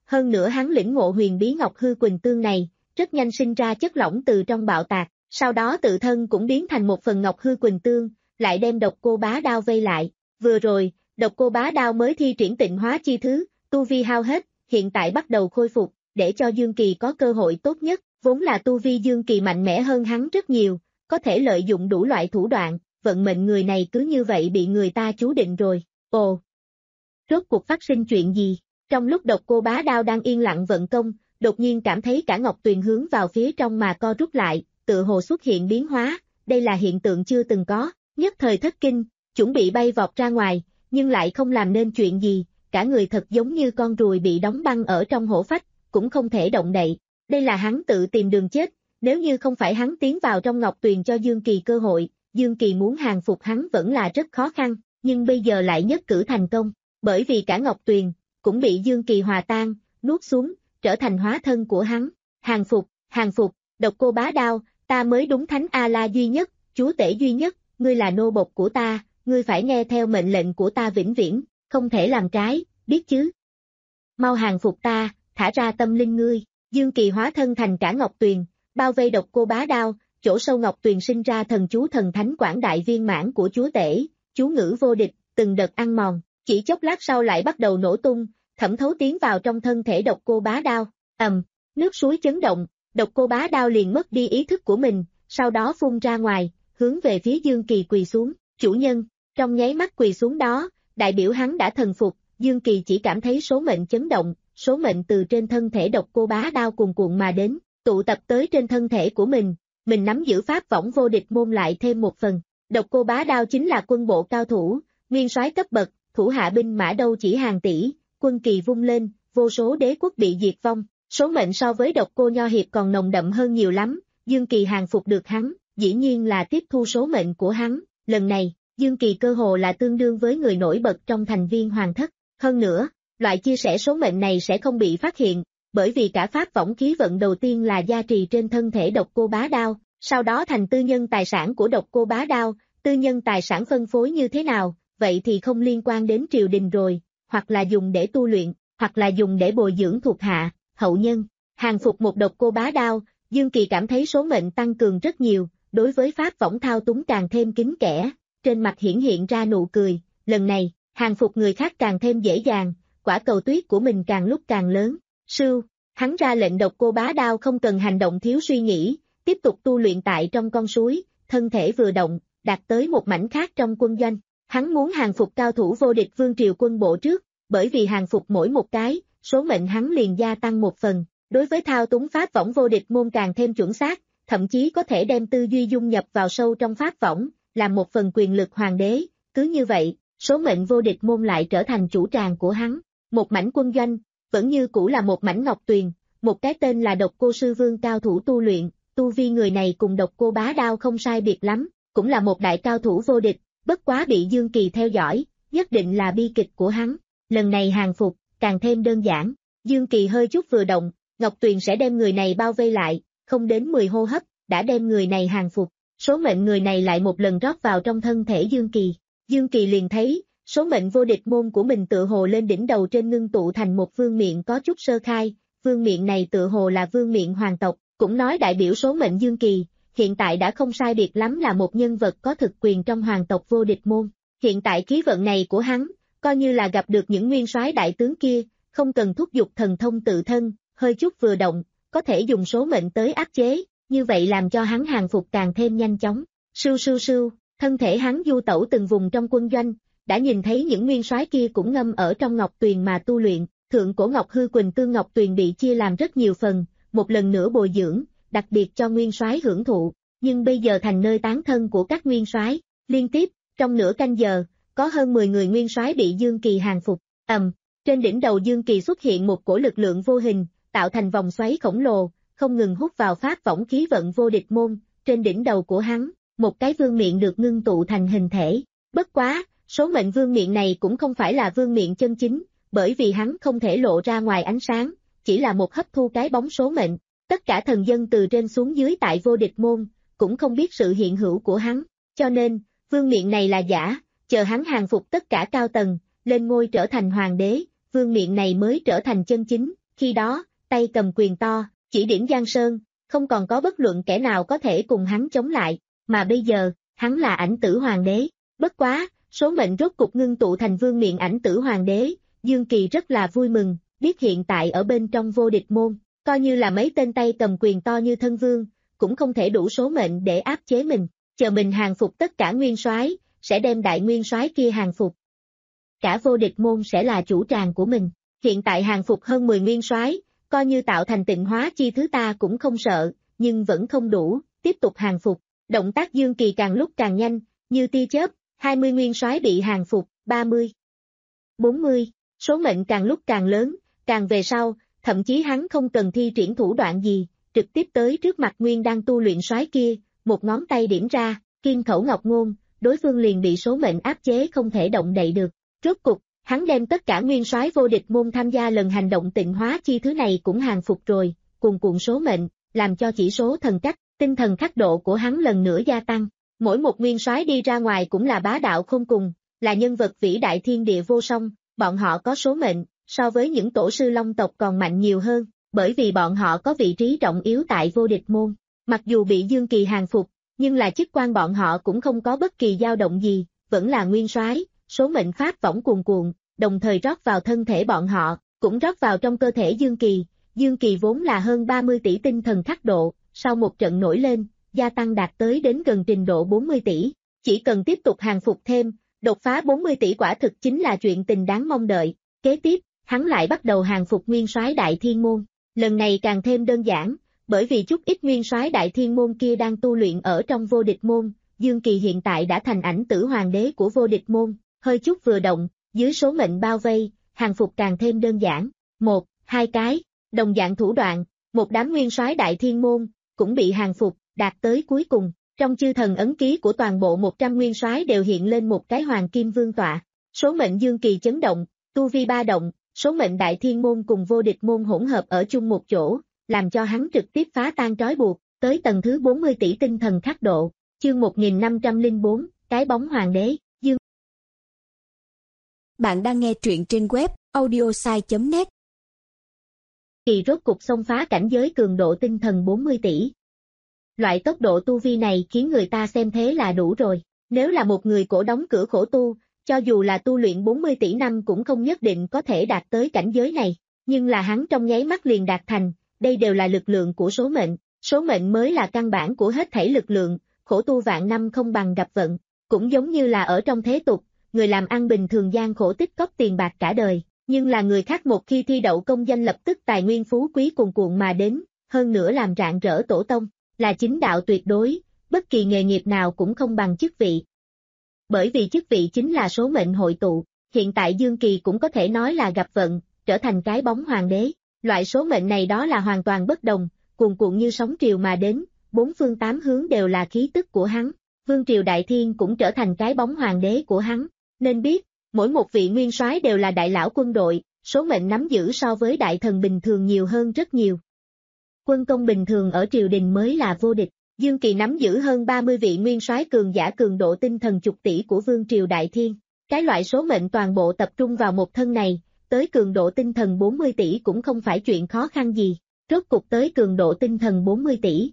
hơn nữa hắn lĩnh ngộ huyền bí Ngọc Hư Quỳnh Tương này, rất nhanh sinh ra chất lỏng từ trong bạo tạc, sau đó tự thân cũng biến thành một phần Ngọc Hư Quỳnh Tương, lại đem Độc Cô Bá Đao vây lại. Vừa rồi, Độc Cô Bá Đao mới thi triển Tịnh Hóa chi thứ, tu vi hao hết, hiện tại bắt đầu khôi phục, để cho Dương Kỳ có cơ hội tốt nhất, vốn là tu vi Dương Kỳ mạnh mẽ hơn hắn rất nhiều, có thể lợi dụng đủ loại thủ đoạn, vận mệnh người này cứ như vậy bị người ta chú định rồi. Ồ! Rốt cuộc phát sinh chuyện gì? Trong lúc Độc Cô Bá Đao đang yên lặng vận công, đột nhiên cảm thấy cả Ngọc Tuyền hướng vào phía trong mà co rút lại, tựa hồ xuất hiện biến hóa, đây là hiện tượng chưa từng có, nhất thời thất kinh, chuẩn bị bay vọt ra ngoài, nhưng lại không làm nên chuyện gì, cả người thật giống như con ruồi bị đóng băng ở trong hổ phách, cũng không thể động đậy. Đây là hắn tự tìm đường chết, nếu như không phải hắn tiến vào trong Ngọc Tuyền cho Dương Kỳ cơ hội, Dương Kỳ muốn hàng phục hắn vẫn là rất khó khăn, nhưng bây giờ lại nhất cử thành công, bởi vì cả Ngọc Tuyền cũng bị Dương Kỳ hòa tan, nuốt xuống, trở thành hóa thân của hắn. Hàng phục, hàng phục, Độc Cô Bá Đao, ta mới đúng Thánh A-la duy nhất, chúa tể duy nhất, ngươi là nô bộc của ta, ngươi phải nghe theo mệnh lệnh của ta vĩnh viễn, không thể làm trái, biết chứ? Mau hàng phục ta, thả ra tâm linh ngươi. Dương Kỳ hóa thân thành cả Ngọc Tuyền, bao vây Độc Cô Bá Đao, chỗ sâu Ngọc Tuyền sinh ra thần chú thần thánh quảng đại viên mãn của chúa tể, chú ngữ vô địch, từng đợt ăn mòn, chỉ chốc lát sau lại bắt đầu nổ tung, thẩm thấu tiến vào trong thân thể Độc Cô Bá Đao. Ầm, nước suối chấn động, Độc Cô Bá Đao liền mất đi ý thức của mình, sau đó phun ra ngoài, hướng về phía Dương Kỳ quỳ xuống. Chủ nhân, trong nháy mắt quỳ xuống đó, đại biểu hắn đã thần phục, Dương Kỳ chỉ cảm thấy số mệnh chấn động, số mệnh từ trên thân thể Độc Cô Bá Đao cuồn cuộn mà đến, tụ tập tới trên thân thể của mình, mình nắm giữ pháp võng vô địch môn lại thêm một phần. Độc Cô Bá Đao chính là quân bộ cao thủ, nguyên soái cấp bậc, thủ hạ binh mã đâu chỉ hàng tỷ, quân kỳ vung lên, vô số đế quốc bị diệt vong, số mệnh so với Độc Cô Nho Hiệp còn nồng đậm hơn nhiều lắm, Dương Kỳ hàng phục được hắn, dĩ nhiên là tiếp thu số mệnh của hắn, lần này, Dương Kỳ cơ hồ là tương đương với người nổi bật trong thành viên hoàng thất, hơn nữa, loại chia sẻ số mệnh này sẽ không bị phát hiện, bởi vì cả pháp võng khí vận đầu tiên là gia trì trên thân thể Độc Cô Bá Đao, sau đó thành tư nhân tài sản của Độc Cô Bá Đao, tư nhân tài sản phân phối như thế nào, vậy thì không liên quan đến triều đình rồi, hoặc là dùng để tu luyện, hoặc là dùng để bồi dưỡng thuộc hạ, hậu nhân. Hàng phục một Độc Cô Bá Đao, Dương Kỳ cảm thấy số mệnh tăng cường rất nhiều, đối với pháp võng thao túng càng thêm kín kẽ, trên mặt hiển hiện ra nụ cười, lần này, hàng phục người khác càng thêm dễ dàng, quả cầu tuyết của mình càng lúc càng lớn. Sưu, hắn ra lệnh Độc Cô Bá Đao không cần hành động thiếu suy nghĩ, tiếp tục tu luyện tại trong con suối, thân thể vừa động, đạt tới một mảnh khác trong quân doanh. Hắn muốn hàng phục cao thủ vô địch vương triều quân bộ trước, bởi vì hàng phục mỗi một cái, số mệnh hắn liền gia tăng một phần, đối với thao túng pháp võng vô địch môn càng thêm chuẩn xác, thậm chí có thể đem tư duy dung nhập vào sâu trong pháp võng, làm một phần quyền lực hoàng đế, cứ như vậy, số mệnh vô địch môn lại trở thành chủ tràng của hắn. Một mảnh quân doanh, vẫn như cũ là một mảnh Ngọc Tuyền, một cái tên là Độc Cô Sư Vương cao thủ tu luyện, tu vi người này cùng Độc Cô Bá Đao không sai biệt lắm, cũng là một đại cao thủ vô địch, bất quá bị Dương Kỳ theo dõi, nhất định là bi kịch của hắn, lần này hàng phục, càng thêm đơn giản, Dương Kỳ hơi chút vừa động, Ngọc Tuyền sẽ đem người này bao vây lại, không đến mười hô hấp, đã đem người này hàng phục, số mệnh người này lại một lần rót vào trong thân thể Dương Kỳ, Dương Kỳ liền thấy, số mệnh vô địch môn của mình tựa hồ lên đỉnh đầu trên ngưng tụ thành một vương miện có chút sơ khai, vương miện này tựa hồ là vương miện hoàng tộc, cũng nói đại biểu số mệnh Dương Kỳ, hiện tại đã không sai biệt lắm là một nhân vật có thực quyền trong hoàng tộc vô địch môn. Hiện tại khí vận này của hắn, coi như là gặp được những nguyên soái đại tướng kia, không cần thúc giục thần thông tự thân, hơi chút vừa động, có thể dùng số mệnh tới áp chế, như vậy làm cho hắn hàng phục càng thêm nhanh chóng. Sưu sưu sưu, thân thể hắn du tẩu từng vùng trong quân doanh, đã nhìn thấy những nguyên soái kia cũng ngâm ở trong Ngọc Tuyền mà tu luyện, thượng cổ Ngọc Hư Quỳnh Tương Ngọc Tuyền bị chia làm rất nhiều phần, một lần nữa bồi dưỡng, đặc biệt cho nguyên soái hưởng thụ, nhưng bây giờ thành nơi tán thân của các nguyên soái. Liên tiếp, trong nửa canh giờ, có hơn mười người nguyên soái bị Dương Kỳ hàng phục. Ầm, trên đỉnh đầu Dương Kỳ xuất hiện một cổ lực lượng vô hình, tạo thành vòng xoáy khổng lồ, không ngừng hút vào pháp võng khí vận vô địch môn, trên đỉnh đầu của hắn, một cái vương miện được ngưng tụ thành hình thể. Bất quá, số mệnh vương miện này cũng không phải là vương miện chân chính, bởi vì hắn không thể lộ ra ngoài ánh sáng, chỉ là một hấp thu cái bóng số mệnh. Tất cả thần dân từ trên xuống dưới tại vô địch môn, cũng không biết sự hiện hữu của hắn, cho nên, vương miện này là giả, chờ hắn hàng phục tất cả cao tầng, lên ngôi trở thành hoàng đế, vương miện này mới trở thành chân chính, khi đó, tay cầm quyền to, chỉ điểm Giang Sơn, không còn có bất luận kẻ nào có thể cùng hắn chống lại, mà bây giờ, hắn là Ảnh Tử Hoàng đế. Bất quá, số mệnh rốt cục ngưng tụ thành vương miện Ảnh Tử Hoàng đế, Dương Kỳ rất là vui mừng, biết hiện tại ở bên trong vô địch môn, coi như là mấy tên tay cầm quyền to như thân vương, cũng không thể đủ số mệnh để áp chế mình, chờ mình hàng phục tất cả nguyên soái, sẽ đem đại nguyên soái kia hàng phục. Cả vô địch môn sẽ là chủ tràng của mình, hiện tại hàng phục hơn mười nguyên soái, coi như tạo thành tịnh hóa chi thứ ta cũng không sợ, nhưng vẫn không đủ, tiếp tục hàng phục. Động tác Dương Kỳ càng lúc càng nhanh, như tia chớp, hai mươi nguyên soái bị hàng phục, ba mươi, bốn mươi, số mệnh càng lúc càng lớn, càng về sau, thậm chí hắn không cần thi triển thủ đoạn gì, trực tiếp tới trước mặt nguyên đang tu luyện soái kia, một ngón tay điểm ra, kim khẩu ngọc ngôn, đối phương liền bị số mệnh áp chế không thể động đậy được. Rốt cục, hắn đem tất cả nguyên soái vô địch môn tham gia lần hành động tịnh hóa chi thứ này cũng hàng phục rồi, cuồn cuộn số mệnh, làm cho chỉ số thần cách, tinh thần khắc độ của hắn lần nữa gia tăng. Mỗi một nguyên soái đi ra ngoài cũng là bá đạo không cùng, là nhân vật vĩ đại thiên địa vô song, bọn họ có số mệnh, so với những tổ sư long tộc còn mạnh nhiều hơn, bởi vì bọn họ có vị trí trọng yếu tại vô địch môn. Mặc dù bị Dương Kỳ hàng phục, nhưng là chức quan bọn họ cũng không có bất kỳ dao động gì, vẫn là nguyên soái, số mệnh pháp võng cuồn cuộn, đồng thời rót vào thân thể bọn họ, cũng rót vào trong cơ thể Dương Kỳ. Dương Kỳ vốn là hơn ba mươi tỷ tinh thần khắc độ, sau một trận nổi lên, gia tăng đạt tới đến gần trình độ bốn mươi tỷ, chỉ cần tiếp tục hàng phục thêm, đột phá bốn mươi tỷ quả thực chính là chuyện tình đáng mong đợi. Kế tiếp, hắn lại bắt đầu hàng phục nguyên soái Đại Thiên Môn, lần này càng thêm đơn giản, bởi vì chút ít nguyên soái Đại Thiên Môn kia đang tu luyện ở trong vô địch môn, Dương Kỳ hiện tại đã thành Ảnh Tử Hoàng đế của vô địch môn, hơi chút vừa động, dưới số mệnh bao vây, hàng phục càng thêm đơn giản, một, hai cái, đồng dạng thủ đoạn, một đám nguyên soái Đại Thiên Môn, cũng bị hàng phục, đạt tới cuối cùng, trong chư thần ấn ký của toàn bộ một trăm nguyên soái đều hiện lên một cái hoàng kim vương tọa, số mệnh Dương Kỳ chấn động, tu vi ba động, số mệnh Đại Thiên Môn cùng vô địch môn hỗn hợp ở chung một chỗ, làm cho hắn trực tiếp phá tan trói buộc, tới tầng thứ bốn mươi tỷ tinh thần khắc độ, chương một nghìn năm trăm lẻ bốn, cái bóng hoàng đế, Dương. Bạn đang nghe truyện trên web audiosai chấm net. Kỳ rốt cục xông phá cảnh giới cường độ tinh thần bốn mươi tỷ. Loại tốc độ tu vi này khiến người ta xem thế là đủ rồi, nếu là một người cổ đóng cửa khổ tu, cho dù là tu luyện bốn mươi tỷ năm cũng không nhất định có thể đạt tới cảnh giới này, nhưng là hắn trong nháy mắt liền đạt thành, đây đều là lực lượng của số mệnh, số mệnh mới là căn bản của hết thảy lực lượng, khổ tu vạn năm không bằng gặp vận, cũng giống như là ở trong thế tục, người làm ăn bình thường gian khổ tích cóp tiền bạc cả đời, nhưng là người khác một khi thi đậu công danh lập tức tài nguyên phú quý cuồn cuộn mà đến, hơn nữa làm rạng rỡ tổ tông, là chính đạo tuyệt đối, bất kỳ nghề nghiệp nào cũng không bằng chức vị. Bởi vì chức vị chính là số mệnh hội tụ, hiện tại Dương Kỳ cũng có thể nói là gặp vận, trở thành cái bóng hoàng đế, loại số mệnh này đó là hoàn toàn bất đồng, cuồn cuộn như sóng triều mà đến, bốn phương tám hướng đều là khí tức của hắn, Vương triều Đại Thiên cũng trở thành cái bóng hoàng đế của hắn, nên biết, mỗi một vị nguyên soái đều là đại lão quân đội, số mệnh nắm giữ so với đại thần bình thường nhiều hơn rất nhiều. Quân công bình thường ở triều đình mới là vô địch, Dương Kỳ nắm giữ hơn ba mươi vị nguyên soái cường giả cường độ tinh thần chục tỷ của Vương triều Đại Thiên, cái loại số mệnh toàn bộ tập trung vào một thân này, tới cường độ tinh thần bốn mươi tỷ cũng không phải chuyện khó khăn gì, rốt cục tới cường độ tinh thần bốn mươi tỷ.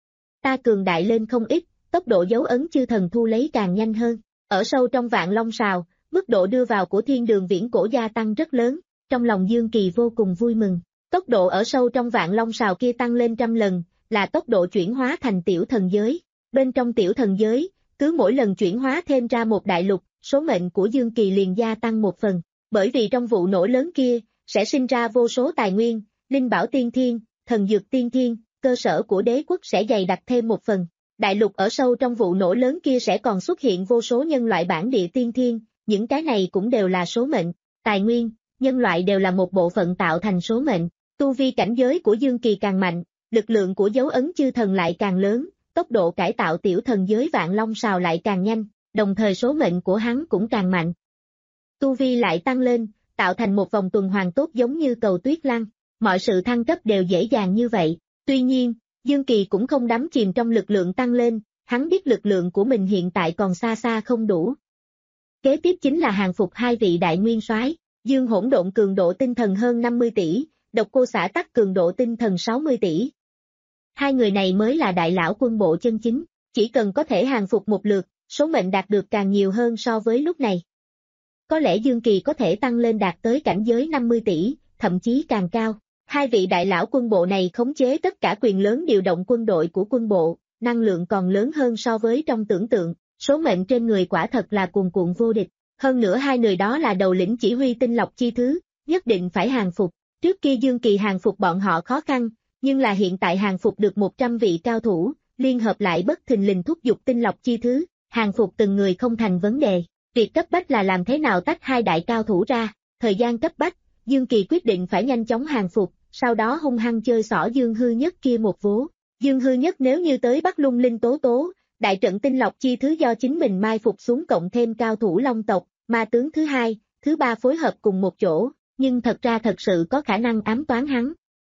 Ta cường đại lên không ít, tốc độ dấu ấn chư thần thu lấy càng nhanh hơn, ở sâu trong Vạn Long Sào, mức độ đưa vào của thiên đường viễn cổ gia tăng rất lớn, trong lòng Dương Kỳ vô cùng vui mừng, tốc độ ở sâu trong Vạn Long Sào kia tăng lên trăm lần, là tốc độ chuyển hóa thành tiểu thần giới, bên trong tiểu thần giới, cứ mỗi lần chuyển hóa thêm ra một đại lục, số mệnh của Dương Kỳ liền gia tăng một phần, bởi vì trong vụ nổ lớn kia, sẽ sinh ra vô số tài nguyên, linh bảo tiên thiên, thần dược tiên thiên, cơ sở của đế quốc sẽ dày đặc thêm một phần. Đại lục ở sâu trong vụ nổ lớn kia sẽ còn xuất hiện vô số nhân loại bản địa tiên thiên, những cái này cũng đều là số mệnh, tài nguyên, nhân loại đều là một bộ phận tạo thành số mệnh, tu vi cảnh giới của Dương Kỳ càng mạnh, lực lượng của dấu ấn chư thần lại càng lớn, tốc độ cải tạo tiểu thần giới Vạn Long Sào lại càng nhanh, đồng thời số mệnh của hắn cũng càng mạnh. Tu vi lại tăng lên, tạo thành một vòng tuần hoàn tốt giống như cầu tuyết lăng, mọi sự thăng cấp đều dễ dàng như vậy, tuy nhiên, Dương Kỳ cũng không đắm chìm trong lực lượng tăng lên, hắn biết lực lượng của mình hiện tại còn xa xa không đủ. Kế tiếp chính là hàng phục hai vị đại nguyên soái, Dương Hỗn Độn cường độ tinh thần hơn năm mươi tỷ, Độc Cô xã tắc cường độ tinh thần sáu mươi tỷ. Hai người này mới là đại lão quân bộ chân chính, chỉ cần có thể hàng phục một lượt, số mệnh đạt được càng nhiều hơn so với lúc này. Có lẽ Dương Kỳ có thể tăng lên đạt tới cảnh giới năm mươi tỷ, thậm chí càng cao. Hai vị đại lão quân bộ này khống chế tất cả quyền lớn điều động quân đội của quân bộ, năng lượng còn lớn hơn so với trong tưởng tượng, số mệnh trên người quả thật là cuồn cuộn vô địch. Hơn nữa hai người đó là đầu lĩnh chỉ huy tinh lọc chi thứ, nhất định phải hàng phục. Trước kia Dương Kỳ hàng phục bọn họ khó khăn, nhưng là hiện tại hàng phục được một trăm vị cao thủ, liên hợp lại bất thình lình thúc giục tinh lọc chi thứ, hàng phục từng người không thành vấn đề. Việc cấp bách là làm thế nào tách hai đại cao thủ ra, thời gian cấp bách, Dương Kỳ quyết định phải nhanh chóng hàng phục, sau đó hung hăng chơi xỏ Dương Hư Nhất kia một vố. Dương Hư Nhất nếu như tới bắt lung linh tố tố, đại trận tinh lọc chi thứ do chính mình mai phục xuống cộng thêm cao thủ Long tộc, ma tướng thứ hai, thứ ba phối hợp cùng một chỗ, nhưng thật ra thật sự có khả năng ám toán hắn.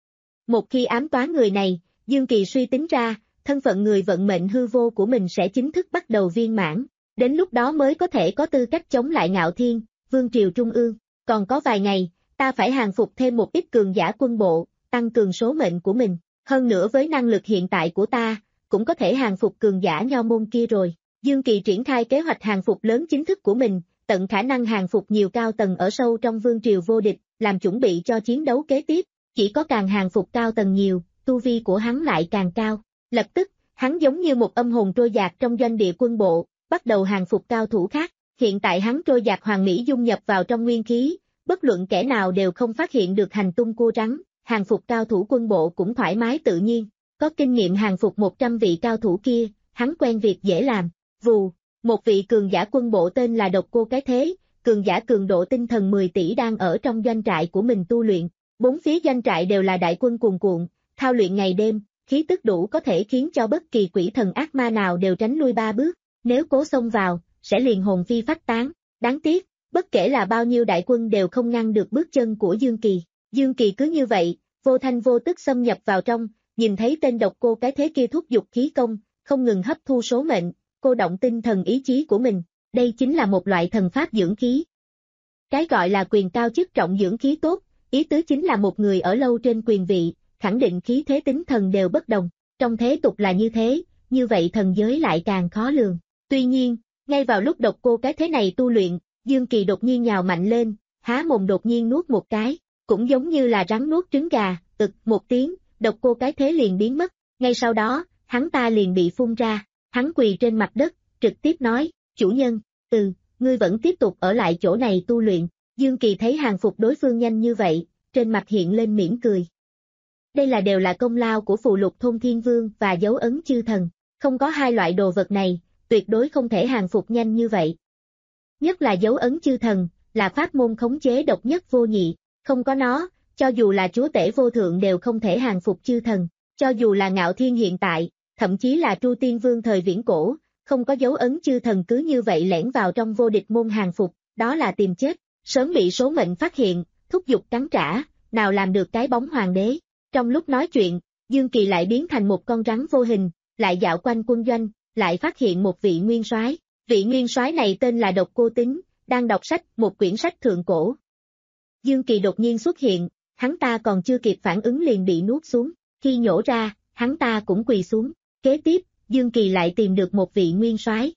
Một khi ám toán người này, Dương Kỳ suy tính ra, thân phận người vận mệnh hư vô của mình sẽ chính thức bắt đầu viên mãn, đến lúc đó mới có thể có tư cách chống lại Ngạo Thiên, Vương triều Trung ương. Còn có vài ngày, ta phải hàng phục thêm một ít cường giả quân bộ, tăng cường số mệnh của mình, hơn nữa với năng lực hiện tại của ta, cũng có thể hàng phục cường giả nho môn kia rồi. Dương Kỳ triển khai kế hoạch hàng phục lớn chính thức của mình, tận khả năng hàng phục nhiều cao tầng ở sâu trong vương triều vô địch, làm chuẩn bị cho chiến đấu kế tiếp, chỉ có càng hàng phục cao tầng nhiều, tu vi của hắn lại càng cao. Lập tức, hắn giống như một âm hồn trôi dạt trong doanh địa quân bộ, bắt đầu hàng phục cao thủ khác. Hiện tại hắn trôi dạt hoàn mỹ dung nhập vào trong nguyên khí, bất luận kẻ nào đều không phát hiện được hành tung cua rắn, hàng phục cao thủ quân bộ cũng thoải mái tự nhiên. Có kinh nghiệm hàng phục một trăm vị cao thủ kia, hắn quen việc dễ làm. Vù, một vị cường giả quân bộ tên là Độc Cô Cái Thế, cường giả cường độ tinh thần mười tỷ đang ở trong doanh trại của mình tu luyện. Bốn phía doanh trại đều là đại quân cuồn cuộn, thao luyện ngày đêm, khí tức đủ có thể khiến cho bất kỳ quỷ thần ác ma nào đều tránh lui ba bước. Nếu cố xông vào, sẽ liền hồn phi phách tán. Đáng tiếc, bất kể là bao nhiêu đại quân đều không ngăn được bước chân của Dương Kỳ. Dương Kỳ cứ như vậy, vô thanh vô tức xâm nhập vào trong, nhìn thấy tên Độc Cô Cái Thế kia thúc giục khí công, không ngừng hấp thu số mệnh, cô động tinh thần ý chí của mình. Đây chính là một loại thần pháp dưỡng khí. Cái gọi là quyền cao chức trọng dưỡng khí tốt, ý tứ chính là một người ở lâu trên quyền vị, khẳng định khí thế tính thần đều bất đồng. Trong thế tục là như thế, như vậy thần giới lại càng khó lường. Tuy nhiên, ngay vào lúc Độc Cô Cái Thế này tu luyện, Dương Kỳ đột nhiên nhào mạnh lên, há mồm đột nhiên nuốt một cái, cũng giống như là rắn nuốt trứng gà, ực một tiếng, Độc Cô Cái Thế liền biến mất. Ngay sau đó, hắn ta liền bị phun ra, hắn quỳ trên mặt đất, trực tiếp nói, chủ nhân, ừ, ngươi vẫn tiếp tục ở lại chỗ này tu luyện. Dương Kỳ thấy hàng phục đối phương nhanh như vậy, trên mặt hiện lên mỉm cười. Đây là đều là công lao của Phù Lục Thôn Thiên Vương và dấu ấn chư thần, không có hai loại đồ vật này, tuyệt đối không thể hàng phục nhanh như vậy. Nhất là dấu ấn chư thần, là pháp môn khống chế độc nhất vô nhị, không có nó, cho dù là chúa tể vô thượng đều không thể hàng phục chư thần, cho dù là Ngạo Thiên hiện tại, thậm chí là Tru Tiên Vương thời viễn cổ, không có dấu ấn chư thần cứ như vậy lẻn vào trong vô địch môn hàng phục, đó là tìm chết, sớm bị số mệnh phát hiện, thúc giục cắn trả, nào làm được cái bóng hoàng đế. Trong lúc nói chuyện, Dương Kỳ lại biến thành một con rắn vô hình, lại dạo quanh quân doanh, lại phát hiện một vị nguyên soái. Vị nguyên soái này tên là Độc Cô Tính, đang đọc sách, một quyển sách thượng cổ. Dương Kỳ đột nhiên xuất hiện, hắn ta còn chưa kịp phản ứng liền bị nuốt xuống, khi nhổ ra, hắn ta cũng quỳ xuống. Kế tiếp, Dương Kỳ lại tìm được một vị nguyên soái.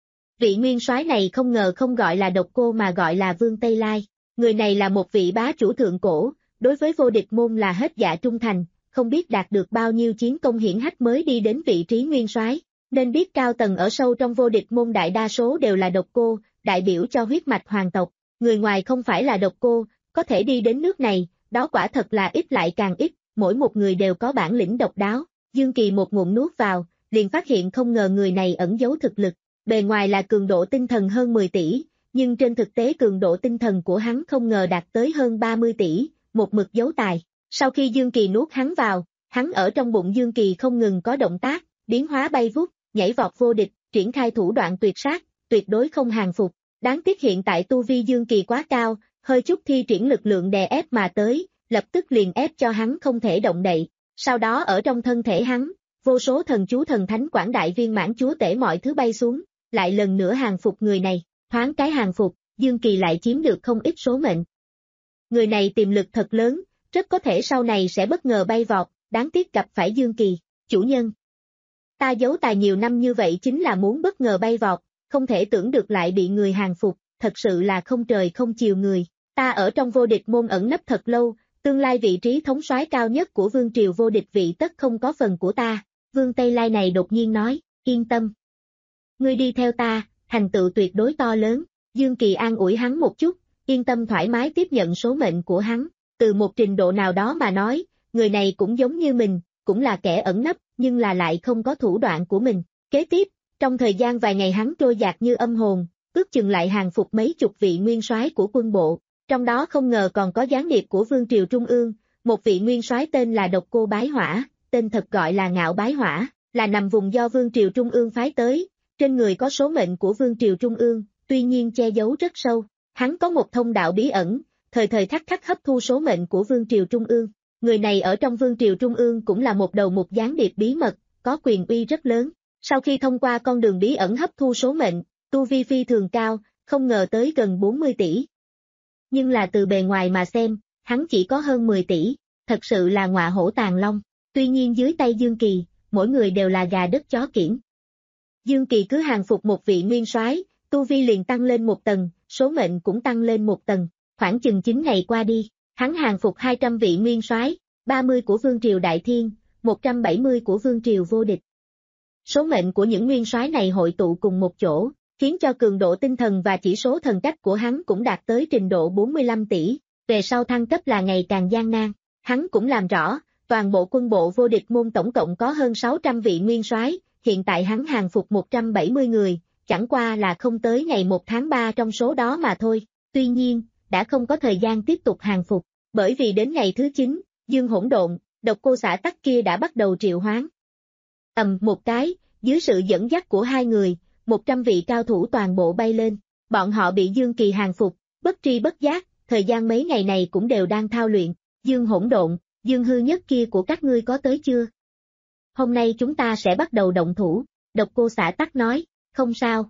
Vị nguyên soái này không ngờ không gọi là Độc Cô mà gọi là Vương Tây Lai. Người này là một vị bá chủ thượng cổ, đối với vô địch môn là hết dạ trung thành, không biết đạt được bao nhiêu chiến công hiển hách mới đi đến vị trí nguyên soái. Nên biết cao tầng ở sâu trong vô địch môn đại đa số đều là Độc Cô, đại biểu cho huyết mạch hoàng tộc. Người ngoài không phải là Độc Cô, có thể đi đến nước này, đó quả thật là ít lại càng ít, mỗi một người đều có bản lĩnh độc đáo. Dương Kỳ một ngụm nuốt vào, liền phát hiện không ngờ người này ẩn giấu thực lực. Bề ngoài là cường độ tinh thần hơn mười tỷ, nhưng trên thực tế cường độ tinh thần của hắn không ngờ đạt tới hơn ba mươi tỷ, một mực giấu tài. Sau khi Dương Kỳ nuốt hắn vào, hắn ở trong bụng Dương Kỳ không ngừng có động tác, biến hóa bay vút, nhảy vọt vô địch, triển khai thủ đoạn tuyệt sát, tuyệt đối không hàng phục. Đáng tiếc hiện tại tu vi Dương Kỳ quá cao, hơi chút thi triển lực lượng đè ép mà tới, lập tức liền ép cho hắn không thể động đậy. Sau đó ở trong thân thể hắn, vô số thần chú thần thánh quảng đại viên mãn chúa tể mọi thứ bay xuống, lại lần nữa hàng phục người này, thoáng cái hàng phục, Dương Kỳ lại chiếm được không ít số mệnh. Người này tiềm lực thật lớn, rất có thể sau này sẽ bất ngờ bay vọt, đáng tiếc gặp phải Dương Kỳ, chủ nhân. Ta giấu tài nhiều năm như vậy chính là muốn bất ngờ bay vọt, không thể tưởng được lại bị người hàng phục, thật sự là không trời không chiều người. Ta ở trong vô địch môn ẩn nấp thật lâu, tương lai vị trí thống soái cao nhất của vương triều vô địch vị tất không có phần của ta. Vương Tây Lai này đột nhiên nói, yên tâm. Ngươi đi theo ta, thành tựu tuyệt đối to lớn. Dương Kỳ an ủi hắn một chút, yên tâm thoải mái tiếp nhận số mệnh của hắn. Từ một trình độ nào đó mà nói, người này cũng giống như mình, cũng là kẻ ẩn nấp, nhưng là lại không có thủ đoạn của mình. Kế tiếp, trong thời gian vài ngày hắn trôi dạt như âm hồn, ước chừng lại hàng phục mấy chục vị nguyên soái của quân bộ. Trong đó không ngờ còn có gián điệp của Vương Triều Trung ương, một vị nguyên soái tên là Độc Cô Bái Hỏa, tên thật gọi là Ngạo Bái Hỏa, là nằm vùng do Vương Triều Trung ương phái tới, trên người có số mệnh của Vương Triều Trung ương, tuy nhiên che giấu rất sâu. Hắn có một thông đạo bí ẩn, thời thời khắc khắc hấp thu số mệnh của Vương Triều Trung ương. Người này ở trong Vương Triều Trung ương cũng là một đầu mục gián điệp bí mật, có quyền uy rất lớn. Sau khi thông qua con đường bí ẩn hấp thu số mệnh, tu vi phi thường cao, không ngờ tới gần bốn mươi tỷ. Nhưng là từ bề ngoài mà xem, hắn chỉ có hơn mười tỷ, thật sự là ngọa hổ tàng long. Tuy nhiên dưới tay Dương Kỳ, mỗi người đều là gà đất chó kiểng. Dương Kỳ cứ hàng phục một vị nguyên soái, tu vi liền tăng lên một tầng, số mệnh cũng tăng lên một tầng. Khoảng chừng chín ngày qua đi, hắn hàng phục hai trăm vị nguyên soái, ba mươi của Vương Triều Đại Thiên, một trăm bảy mươi của Vương Triều Vô Địch. Số mệnh của những nguyên soái này hội tụ cùng một chỗ, khiến cho cường độ tinh thần và chỉ số thần cách của hắn cũng đạt tới trình độ bốn mươi lăm tỷ, về sau thăng cấp là ngày càng gian nan. Hắn cũng làm rõ, toàn bộ quân bộ vô địch môn tổng cộng có hơn sáu trăm vị nguyên soái, hiện tại hắn hàng phục một trăm bảy mươi người, chẳng qua là không tới ngày một tháng ba trong số đó mà thôi. Tuy nhiên, đã không có thời gian tiếp tục hàng phục, bởi vì đến ngày thứ chín, Dương Hỗn Độn, Độc Cô Xả Tắc kia đã bắt đầu triệu hoán. Ầm một cái, dưới sự dẫn dắt của hai người, một trăm vị cao thủ toàn bộ bay lên, bọn họ bị Dương Kỳ hàng phục, bất tri bất giác, thời gian mấy ngày này cũng đều đang thao luyện. Dương Hỗn Độn, Dương Hư Nhất kia của các ngươi có tới chưa? Hôm nay chúng ta sẽ bắt đầu động thủ, Độc Cô Xả Tắc nói, không sao.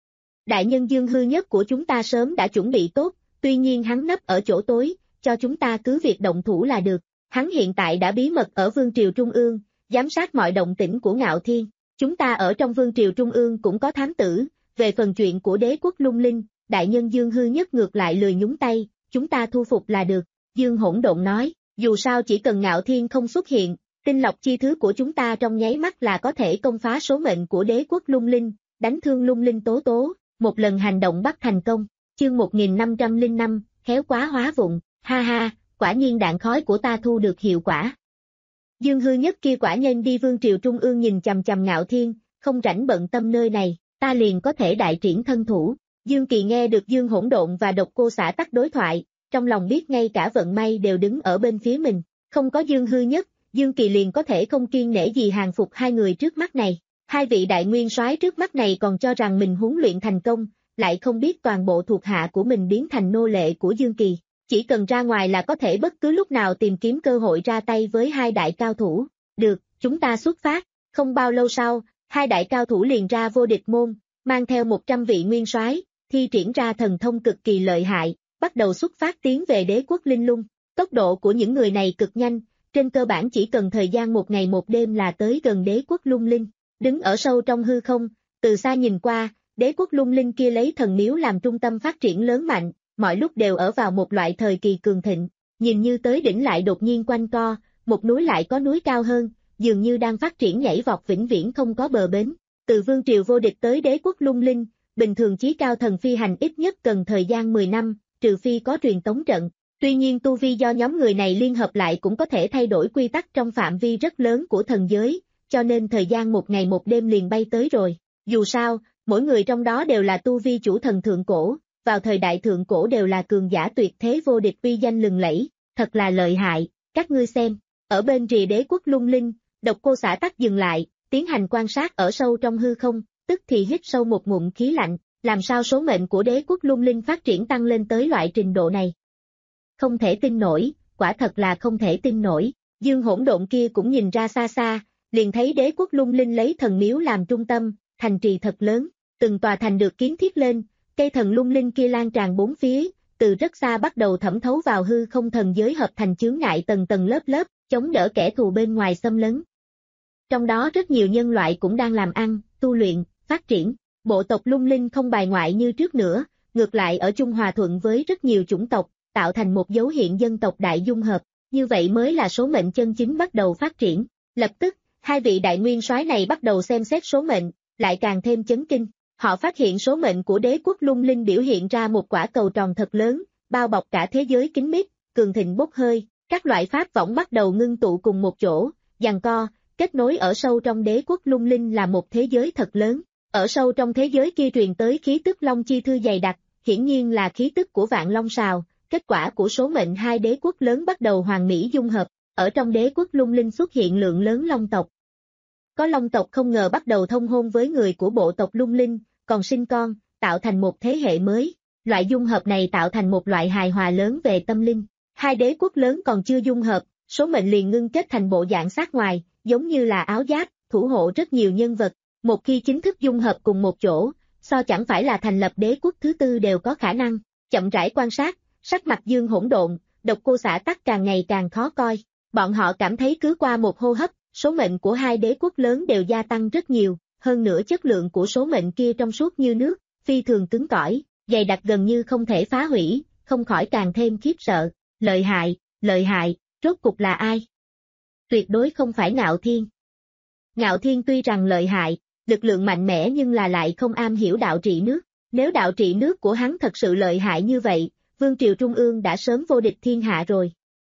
Đại nhân Dương Hư Nhất của chúng ta sớm đã chuẩn bị tốt, tuy nhiên hắn nấp ở chỗ tối, cho chúng ta cứ việc động thủ là được. Hắn hiện tại đã bí mật ở Vương Triều Trung ương, giám sát mọi động tĩnh của Ngạo Thiên. Chúng ta ở trong Vương Triều Trung ương cũng có thám tử, về phần chuyện của đế quốc lung linh, đại nhân Dương Hư Nhất ngược lại lười nhúng tay, chúng ta thu phục là được. Dương Hỗn Độn nói, dù sao chỉ cần Ngạo Thiên không xuất hiện, tinh lọc chi thứ của chúng ta trong nháy mắt là có thể công phá số mệnh của đế quốc lung linh, đánh thương lung linh tố tố, một lần hành động bắt thành công. Chương một nghìn năm trăm lẻ năm, khéo quá hóa vụng, ha ha, quả nhiên đạn khói của ta thu được hiệu quả. Dương Hư Nhất kia quả nhân đi Vương Triều Trung ương nhìn chằm chằm Ngạo Thiên, không rảnh bận tâm nơi này, ta liền có thể đại triển thân thủ. Dương Kỳ nghe được Dương Hỗn Độn và Độc Cô Xả Tắc đối thoại, trong lòng biết ngay cả vận may đều đứng ở bên phía mình, không có Dương Hư Nhất, Dương Kỳ liền có thể không kiêng nể gì hàng phục hai người trước mắt này. Hai vị đại nguyên soái trước mắt này còn cho rằng mình huấn luyện thành công, lại không biết toàn bộ thuộc hạ của mình biến thành nô lệ của Dương Kỳ. Chỉ cần ra ngoài là có thể bất cứ lúc nào tìm kiếm cơ hội ra tay với hai đại cao thủ. Được, chúng ta xuất phát. Không bao lâu sau, hai đại cao thủ liền ra vô địch môn, mang theo một trăm vị nguyên soái, thi triển ra thần thông cực kỳ lợi hại, bắt đầu xuất phát tiến về đế quốc linh lung. Tốc độ của những người này cực nhanh, trên cơ bản chỉ cần thời gian một ngày một đêm là tới gần đế quốc lung linh. Đứng ở sâu trong hư không, từ xa nhìn qua, đế quốc lung linh kia lấy thần miếu làm trung tâm phát triển lớn mạnh, mọi lúc đều ở vào một loại thời kỳ cường thịnh, nhìn như tới đỉnh lại đột nhiên quanh co, một núi lại có núi cao hơn, dường như đang phát triển nhảy vọt vĩnh viễn không có bờ bến. Từ Vương Triều Vô Địch tới đế quốc lung linh, bình thường chí cao thần phi hành ít nhất cần thời gian mười năm, trừ phi có truyền tống trận. Tuy nhiên tu vi do nhóm người này liên hợp lại cũng có thể thay đổi quy tắc trong phạm vi rất lớn của thần giới, cho nên thời gian một ngày một đêm liền bay tới rồi. Dù sao, mỗi người trong đó đều là tu vi chủ thần thượng cổ, vào thời đại thượng cổ đều là cường giả tuyệt thế vô địch uy danh lừng lẫy, thật là lợi hại. Các ngươi xem, ở bên rìa đế quốc lung linh, Độc Cô Xả Tắc dừng lại, tiến hành quan sát ở sâu trong hư không, tức thì hít sâu một ngụm khí lạnh, làm sao số mệnh của đế quốc lung linh phát triển tăng lên tới loại trình độ này. Không thể tin nổi, quả thật là không thể tin nổi. Dương Hỗn Độn kia cũng nhìn ra xa xa, liền thấy đế quốc lung linh lấy thần miếu làm trung tâm, thành trì thật lớn, từng tòa thành được kiến thiết lên, cây thần lung linh kia lan tràn bốn phía, từ rất xa bắt đầu thẩm thấu vào hư không thần giới hợp thành chướng ngại tầng tầng lớp lớp, chống đỡ kẻ thù bên ngoài xâm lấn. Trong đó rất nhiều nhân loại cũng đang làm ăn, tu luyện, phát triển. Bộ tộc Lung Linh không bài ngoại như trước nữa, ngược lại ở chung hòa thuận với rất nhiều chủng tộc, tạo thành một dấu hiện dân tộc đại dung hợp. Như vậy mới là số mệnh chân chính bắt đầu phát triển. Lập tức, hai vị đại nguyên soái này bắt đầu xem xét số mệnh, lại càng thêm chấn kinh. Họ phát hiện số mệnh của đế quốc Lung Linh biểu hiện ra một quả cầu tròn thật lớn, bao bọc cả thế giới kín mít, cường thịnh bốc hơi, các loại pháp võng bắt đầu ngưng tụ cùng một chỗ, giằng co, kết nối ở sâu trong đế quốc Lung Linh là một thế giới thật lớn. Ở sâu trong thế giới kia truyền tới khí tức long chi thư dày đặc, hiển nhiên là khí tức của vạn long sào, kết quả của số mệnh hai đế quốc lớn bắt đầu hoàn mỹ dung hợp. Ở trong đế quốc Lung Linh xuất hiện lượng lớn long tộc. Có long tộc không ngờ bắt đầu thông hôn với người của bộ tộc Lung Linh, còn sinh con, tạo thành một thế hệ mới. Loại dung hợp này tạo thành một loại hài hòa lớn về tâm linh. Hai đế quốc lớn còn chưa dung hợp, số mệnh liền ngưng kết thành bộ dạng sát ngoài, giống như là áo giáp, thủ hộ rất nhiều nhân vật. Một khi chính thức dung hợp cùng một chỗ, so chẳng phải là thành lập đế quốc thứ tư đều có khả năng. Chậm rãi quan sát, sắc mặt Dương hỗn độn, Độc Cô Xạ Tắc càng ngày càng khó coi. Bọn họ cảm thấy cứ qua một hô hấp, số mệnh của hai đế quốc lớn đều gia tăng rất nhiều, hơn nữa chất lượng của số mệnh kia trong suốt như nước, phi thường cứng cỏi, dày đặc gần như không thể phá hủy, không khỏi càng thêm khiếp sợ. Lợi hại, lợi hại, rốt cục là ai? Tuyệt đối không phải Ngạo Thiên. Ngạo Thiên tuy rằng lợi hại, lực lượng mạnh mẽ nhưng là lại không am hiểu đạo trị nước. Nếu đạo trị nước của hắn thật sự lợi hại như vậy, Vương triều Trung ương đã sớm vô địch thiên hạ rồi.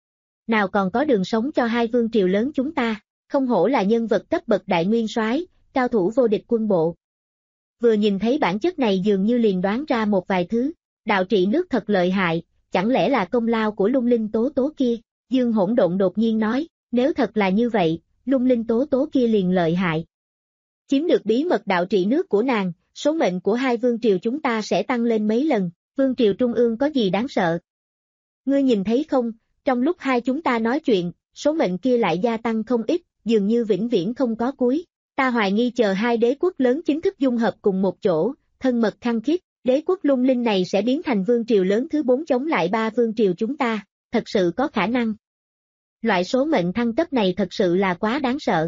Nào còn có đường sống cho hai vương triều lớn chúng ta, không hổ là nhân vật cấp bậc đại nguyên soái, cao thủ vô địch quân bộ. Vừa nhìn thấy bản chất này dường như liền đoán ra một vài thứ, đạo trị nước thật lợi hại, chẳng lẽ là công lao của Lung Linh Tố Tố kia? Dương hỗn độn đột nhiên nói, nếu thật là như vậy, Lung Linh Tố Tố kia liền lợi hại. Chiếm được bí mật đạo trị nước của nàng, số mệnh của hai vương triều chúng ta sẽ tăng lên mấy lần. Vương triều Trung ương có gì đáng sợ? Ngươi nhìn thấy không, trong lúc hai chúng ta nói chuyện, số mệnh kia lại gia tăng không ít, dường như vĩnh viễn không có cuối. Ta hoài nghi chờ hai đế quốc lớn chính thức dung hợp cùng một chỗ, thân mật khăng khít, đế quốc Lung Linh này sẽ biến thành vương triều lớn thứ bốn chống lại ba vương triều chúng ta, thật sự có khả năng. Loại số mệnh thăng cấp này thật sự là quá đáng sợ.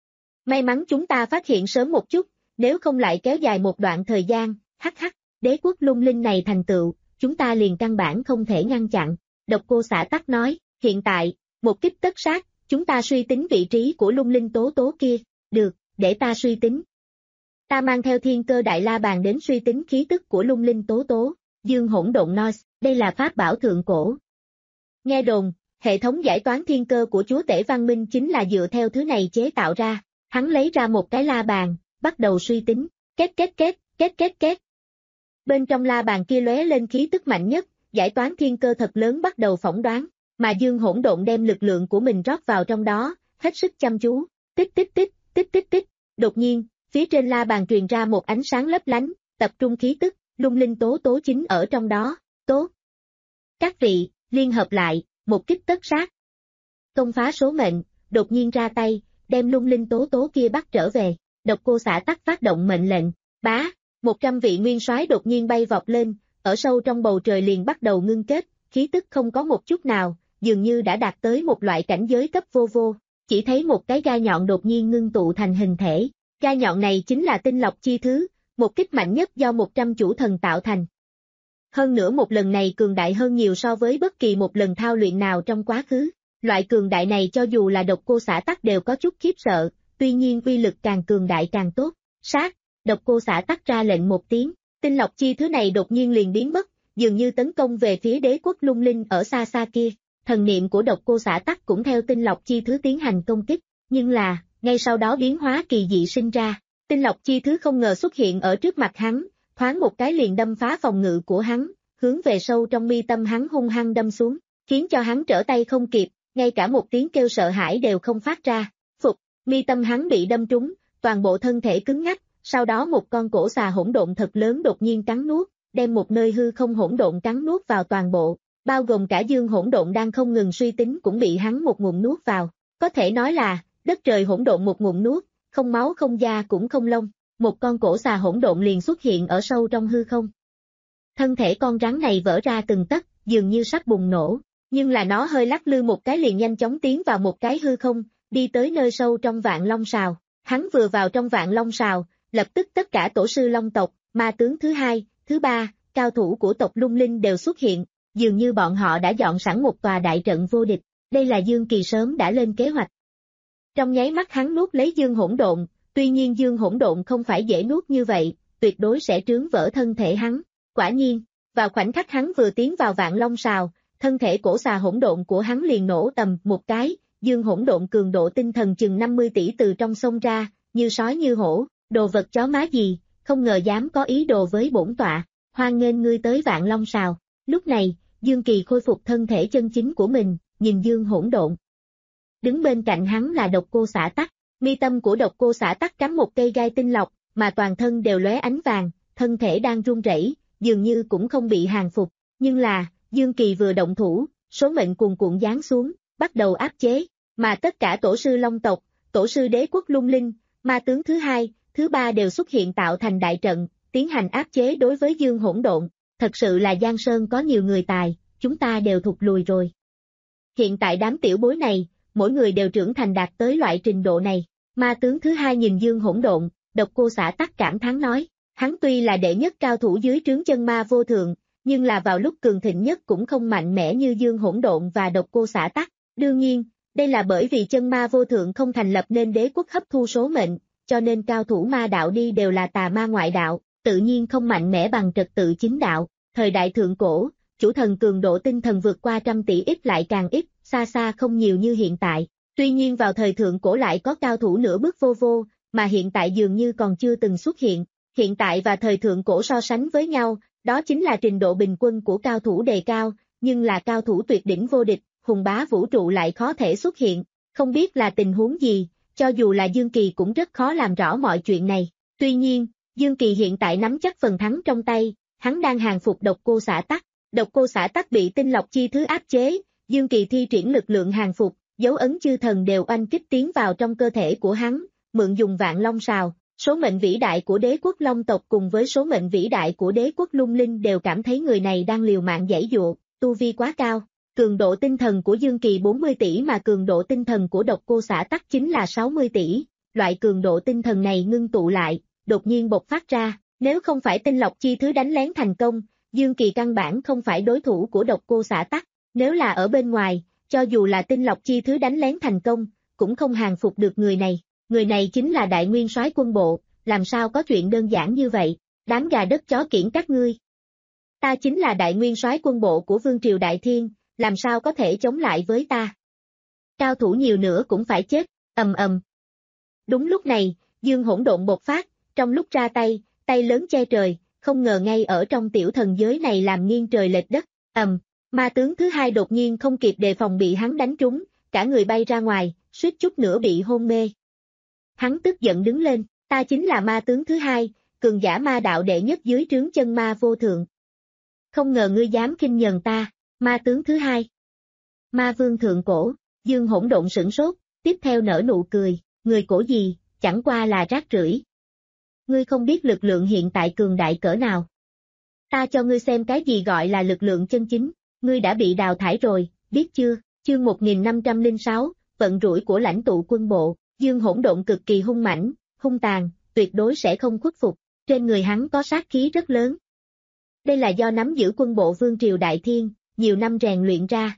May mắn chúng ta phát hiện sớm một chút, nếu không lại kéo dài một đoạn thời gian, hắc hắc, đế quốc Lung Linh này thành tựu, chúng ta liền căn bản không thể ngăn chặn. Độc Cô Xạ Tắc nói, hiện tại, một kích tất sát, chúng ta suy tính vị trí của Lung Linh Tố Tố kia, được, để ta suy tính. Ta mang theo thiên cơ đại la bàn đến suy tính khí tức của Lung Linh Tố Tố. Dương hỗn độn nói, đây là pháp bảo thượng cổ. Nghe đồn, hệ thống giải toán thiên cơ của chúa tể văn minh chính là dựa theo thứ này chế tạo ra. Hắn lấy ra một cái la bàn, bắt đầu suy tính, két két két, két két két. Bên trong la bàn kia lóe lên khí tức mạnh nhất, giải toán thiên cơ thật lớn bắt đầu phỏng đoán, mà Dương hỗn độn đem lực lượng của mình rót vào trong đó, hết sức chăm chú, tích tích tích, tích tích tích. Đột nhiên, phía trên la bàn truyền ra một ánh sáng lấp lánh, tập trung khí tức, Lung Linh Tố Tố chính ở trong đó, tốt. Các vị, liên hợp lại, một kích tất sát. Công phá số mệnh, đột nhiên ra tay, đem Lung Linh Tố Tố kia bắt trở về. Độc Cô Xạ Tắc phát động mệnh lệnh, bá, một trăm vị nguyên soái đột nhiên bay vọt lên, ở sâu trong bầu trời liền bắt đầu ngưng kết, khí tức không có một chút nào, dường như đã đạt tới một loại cảnh giới cấp vô vô, chỉ thấy một cái gai nhọn đột nhiên ngưng tụ thành hình thể, gai nhọn này chính là tinh lọc chi thứ, một kích mạnh nhất do một trăm chủ thần tạo thành. Hơn nữa một lần này cường đại hơn nhiều so với bất kỳ một lần thao luyện nào trong quá khứ, loại cường đại này cho dù là Độc Cô Xạ Tắc đều có chút khiếp sợ, tuy nhiên uy lực càng cường đại càng tốt, sát, Độc Cô Xạ Tắc ra lệnh một tiếng, tinh lọc chi thứ này đột nhiên liền biến mất, dường như tấn công về phía đế quốc Lung Linh ở xa xa kia, thần niệm của Độc Cô Xạ Tắc cũng theo tinh lọc chi thứ tiến hành công kích, nhưng là, ngay sau đó biến hóa kỳ dị sinh ra, tinh lọc chi thứ không ngờ xuất hiện ở trước mặt hắn, thoáng một cái liền đâm phá phòng ngự của hắn, hướng về sâu trong mi tâm hắn hung hăng đâm xuống, khiến cho hắn trở tay không kịp, ngay cả một tiếng kêu sợ hãi đều không phát ra, phục, mi tâm hắn bị đâm trúng, toàn bộ thân thể cứng ngắc, sau đó một con cổ xà hỗn độn thật lớn đột nhiên cắn nuốt, đem một nơi hư không hỗn độn cắn nuốt vào toàn bộ, bao gồm cả Dương hỗn độn đang không ngừng suy tính cũng bị hắn một ngụm nuốt vào, có thể nói là, đất trời hỗn độn một ngụm nuốt, không máu không da cũng không lông, một con cổ xà hỗn độn liền xuất hiện ở sâu trong hư không. Thân thể con rắn này vỡ ra từng tấc, dường như sắp bùng nổ, nhưng là nó hơi lắc lư một cái liền nhanh chóng tiến vào một cái hư không, đi tới nơi sâu trong Vạn Long Sào. Hắn vừa vào trong Vạn Long Sào, lập tức tất cả tổ sư Long tộc, ma tướng thứ hai, thứ ba, cao thủ của tộc Lung Linh đều xuất hiện, dường như bọn họ đã dọn sẵn một tòa đại trận vô địch, đây là Dương Kỳ sớm đã lên kế hoạch. Trong nháy mắt hắn nuốt lấy Dương Hỗn Độn, tuy nhiên Dương Hỗn Độn không phải dễ nuốt như vậy, tuyệt đối sẽ trướng vỡ thân thể hắn. Quả nhiên, vào khoảnh khắc hắn vừa tiến vào Vạn Long Sào, thân thể cổ xà hỗn độn của hắn liền nổ tầm một cái, Dương Hỗn Độn cường độ tinh thần chừng năm mươi tỷ từ trong sông ra, như sói như hổ, đồ vật chó má gì, không ngờ dám có ý đồ với bổn tọa, hoan nghênh ngươi tới Vạn Long Sào. Lúc này, Dương Kỳ khôi phục thân thể chân chính của mình, nhìn Dương Hỗn Độn. Đứng bên cạnh hắn là Độc Cô Xả Tắc, mi tâm của Độc Cô Xả Tắc cắm một cây gai tinh lọc, mà toàn thân đều lóe ánh vàng, thân thể đang run rẩy, dường như cũng không bị hàng phục, nhưng là, Dương Kỳ vừa động thủ, số mệnh cuồn cuộn giáng xuống, bắt đầu áp chế, mà tất cả tổ sư Long tộc, tổ sư Đế Quốc Lung Linh, ma tướng thứ hai, thứ ba đều xuất hiện tạo thành đại trận, tiến hành áp chế đối với Dương Hỗn Độn. Thật sự là Giang Sơn có nhiều người tài, chúng ta đều thụt lùi rồi. Hiện tại đám tiểu bối này, mỗi người đều trưởng thành đạt tới loại trình độ này. Ma tướng thứ hai nhìn Dương Hỗn Độn, Độc Cô Xả Tắc cảm thán nói, hắn tuy là đệ nhất cao thủ dưới trướng chân ma vô thượng, nhưng là vào lúc cường thịnh nhất cũng không mạnh mẽ như Dương Hỗn Độn và Độc Cô Xả Tắc. Đương nhiên, đây là bởi vì chân ma vô thượng không thành lập nên đế quốc hấp thu số mệnh, cho nên cao thủ ma đạo đi đều là tà ma ngoại đạo, tự nhiên không mạnh mẽ bằng trật tự chính đạo. Thời đại thượng cổ, chủ thần cường độ tinh thần vượt qua trăm tỷ ít lại càng ít, xa xa không nhiều như hiện tại. Tuy nhiên vào thời thượng cổ lại có cao thủ nửa bước vô vô, mà hiện tại dường như còn chưa từng xuất hiện. Hiện tại và thời thượng cổ so sánh với nhau, đó chính là trình độ bình quân của cao thủ đề cao, nhưng là cao thủ tuyệt đỉnh vô địch, hùng bá vũ trụ lại khó thể xuất hiện. Không biết là tình huống gì, cho dù là Dương Kỳ cũng rất khó làm rõ mọi chuyện này. Tuy nhiên, Dương Kỳ hiện tại nắm chắc phần thắng trong tay, hắn đang hàng phục Độc Cô Xả Tắc. Độc Cô Xả Tắc bị tinh lọc chi thứ áp chế, Dương Kỳ thi triển lực lượng hàng phục, dấu ấn chư thần đều oanh kích tiến vào trong cơ thể của hắn, mượn dùng Vạn Long Sào. Số mệnh vĩ đại của đế quốc Long tộc cùng với số mệnh vĩ đại của đế quốc Lung Linh đều cảm thấy người này đang liều mạng giãy dụa, tu vi quá cao. Cường độ tinh thần của Dương Kỳ bốn mươi tỷ mà cường độ tinh thần của Độc Cô Xả Tắc chính là sáu mươi tỷ. Loại cường độ tinh thần này ngưng tụ lại, đột nhiên bộc phát ra, nếu không phải tinh lọc chi thứ đánh lén thành công, Dương Kỳ căn bản không phải đối thủ của Độc Cô Xả Tắc. Nếu là ở bên ngoài, cho dù là tinh lọc chi thứ đánh lén thành công, cũng không hàng phục được người này. Người này chính là Đại Nguyên Soái quân bộ, làm sao có chuyện đơn giản như vậy, đám gà đất chó kiểng các ngươi. Ta chính là Đại Nguyên Soái quân bộ của Vương Triều Đại Thiên, làm sao có thể chống lại với ta. Cao thủ nhiều nữa cũng phải chết, ầm ầm. Đúng lúc này, Dương Hỗn Độn bộc phát, trong lúc ra tay, tay lớn che trời, không ngờ ngay ở trong tiểu thần giới này làm nghiêng trời lệch đất, ầm. Ma tướng thứ hai đột nhiên không kịp đề phòng bị hắn đánh trúng, cả người bay ra ngoài, suýt chút nữa bị hôn mê. Hắn tức giận đứng lên, ta chính là ma tướng thứ hai, cường giả ma đạo đệ nhất dưới trướng chân ma vô thượng. Không ngờ ngươi dám khinh nhờn ta, ma tướng thứ hai. Ma vương thượng cổ, Dương Hỗn Độn sửng sốt, tiếp theo nở nụ cười, người cổ gì, chẳng qua là rác rưởi. Ngươi không biết lực lượng hiện tại cường đại cỡ nào. Ta cho ngươi xem cái gì gọi là lực lượng chân chính, ngươi đã bị đào thải rồi, biết chưa? Chương một nghìn năm trăm lẻ sáu, vận rủi của lãnh tụ quân bộ. Dương Hỗn Độn cực kỳ hung mãnh, hung tàn, tuyệt đối sẽ không khuất phục, trên người hắn có sát khí rất lớn. Đây là do nắm giữ quân bộ Vương Triều Đại Thiên, nhiều năm rèn luyện ra.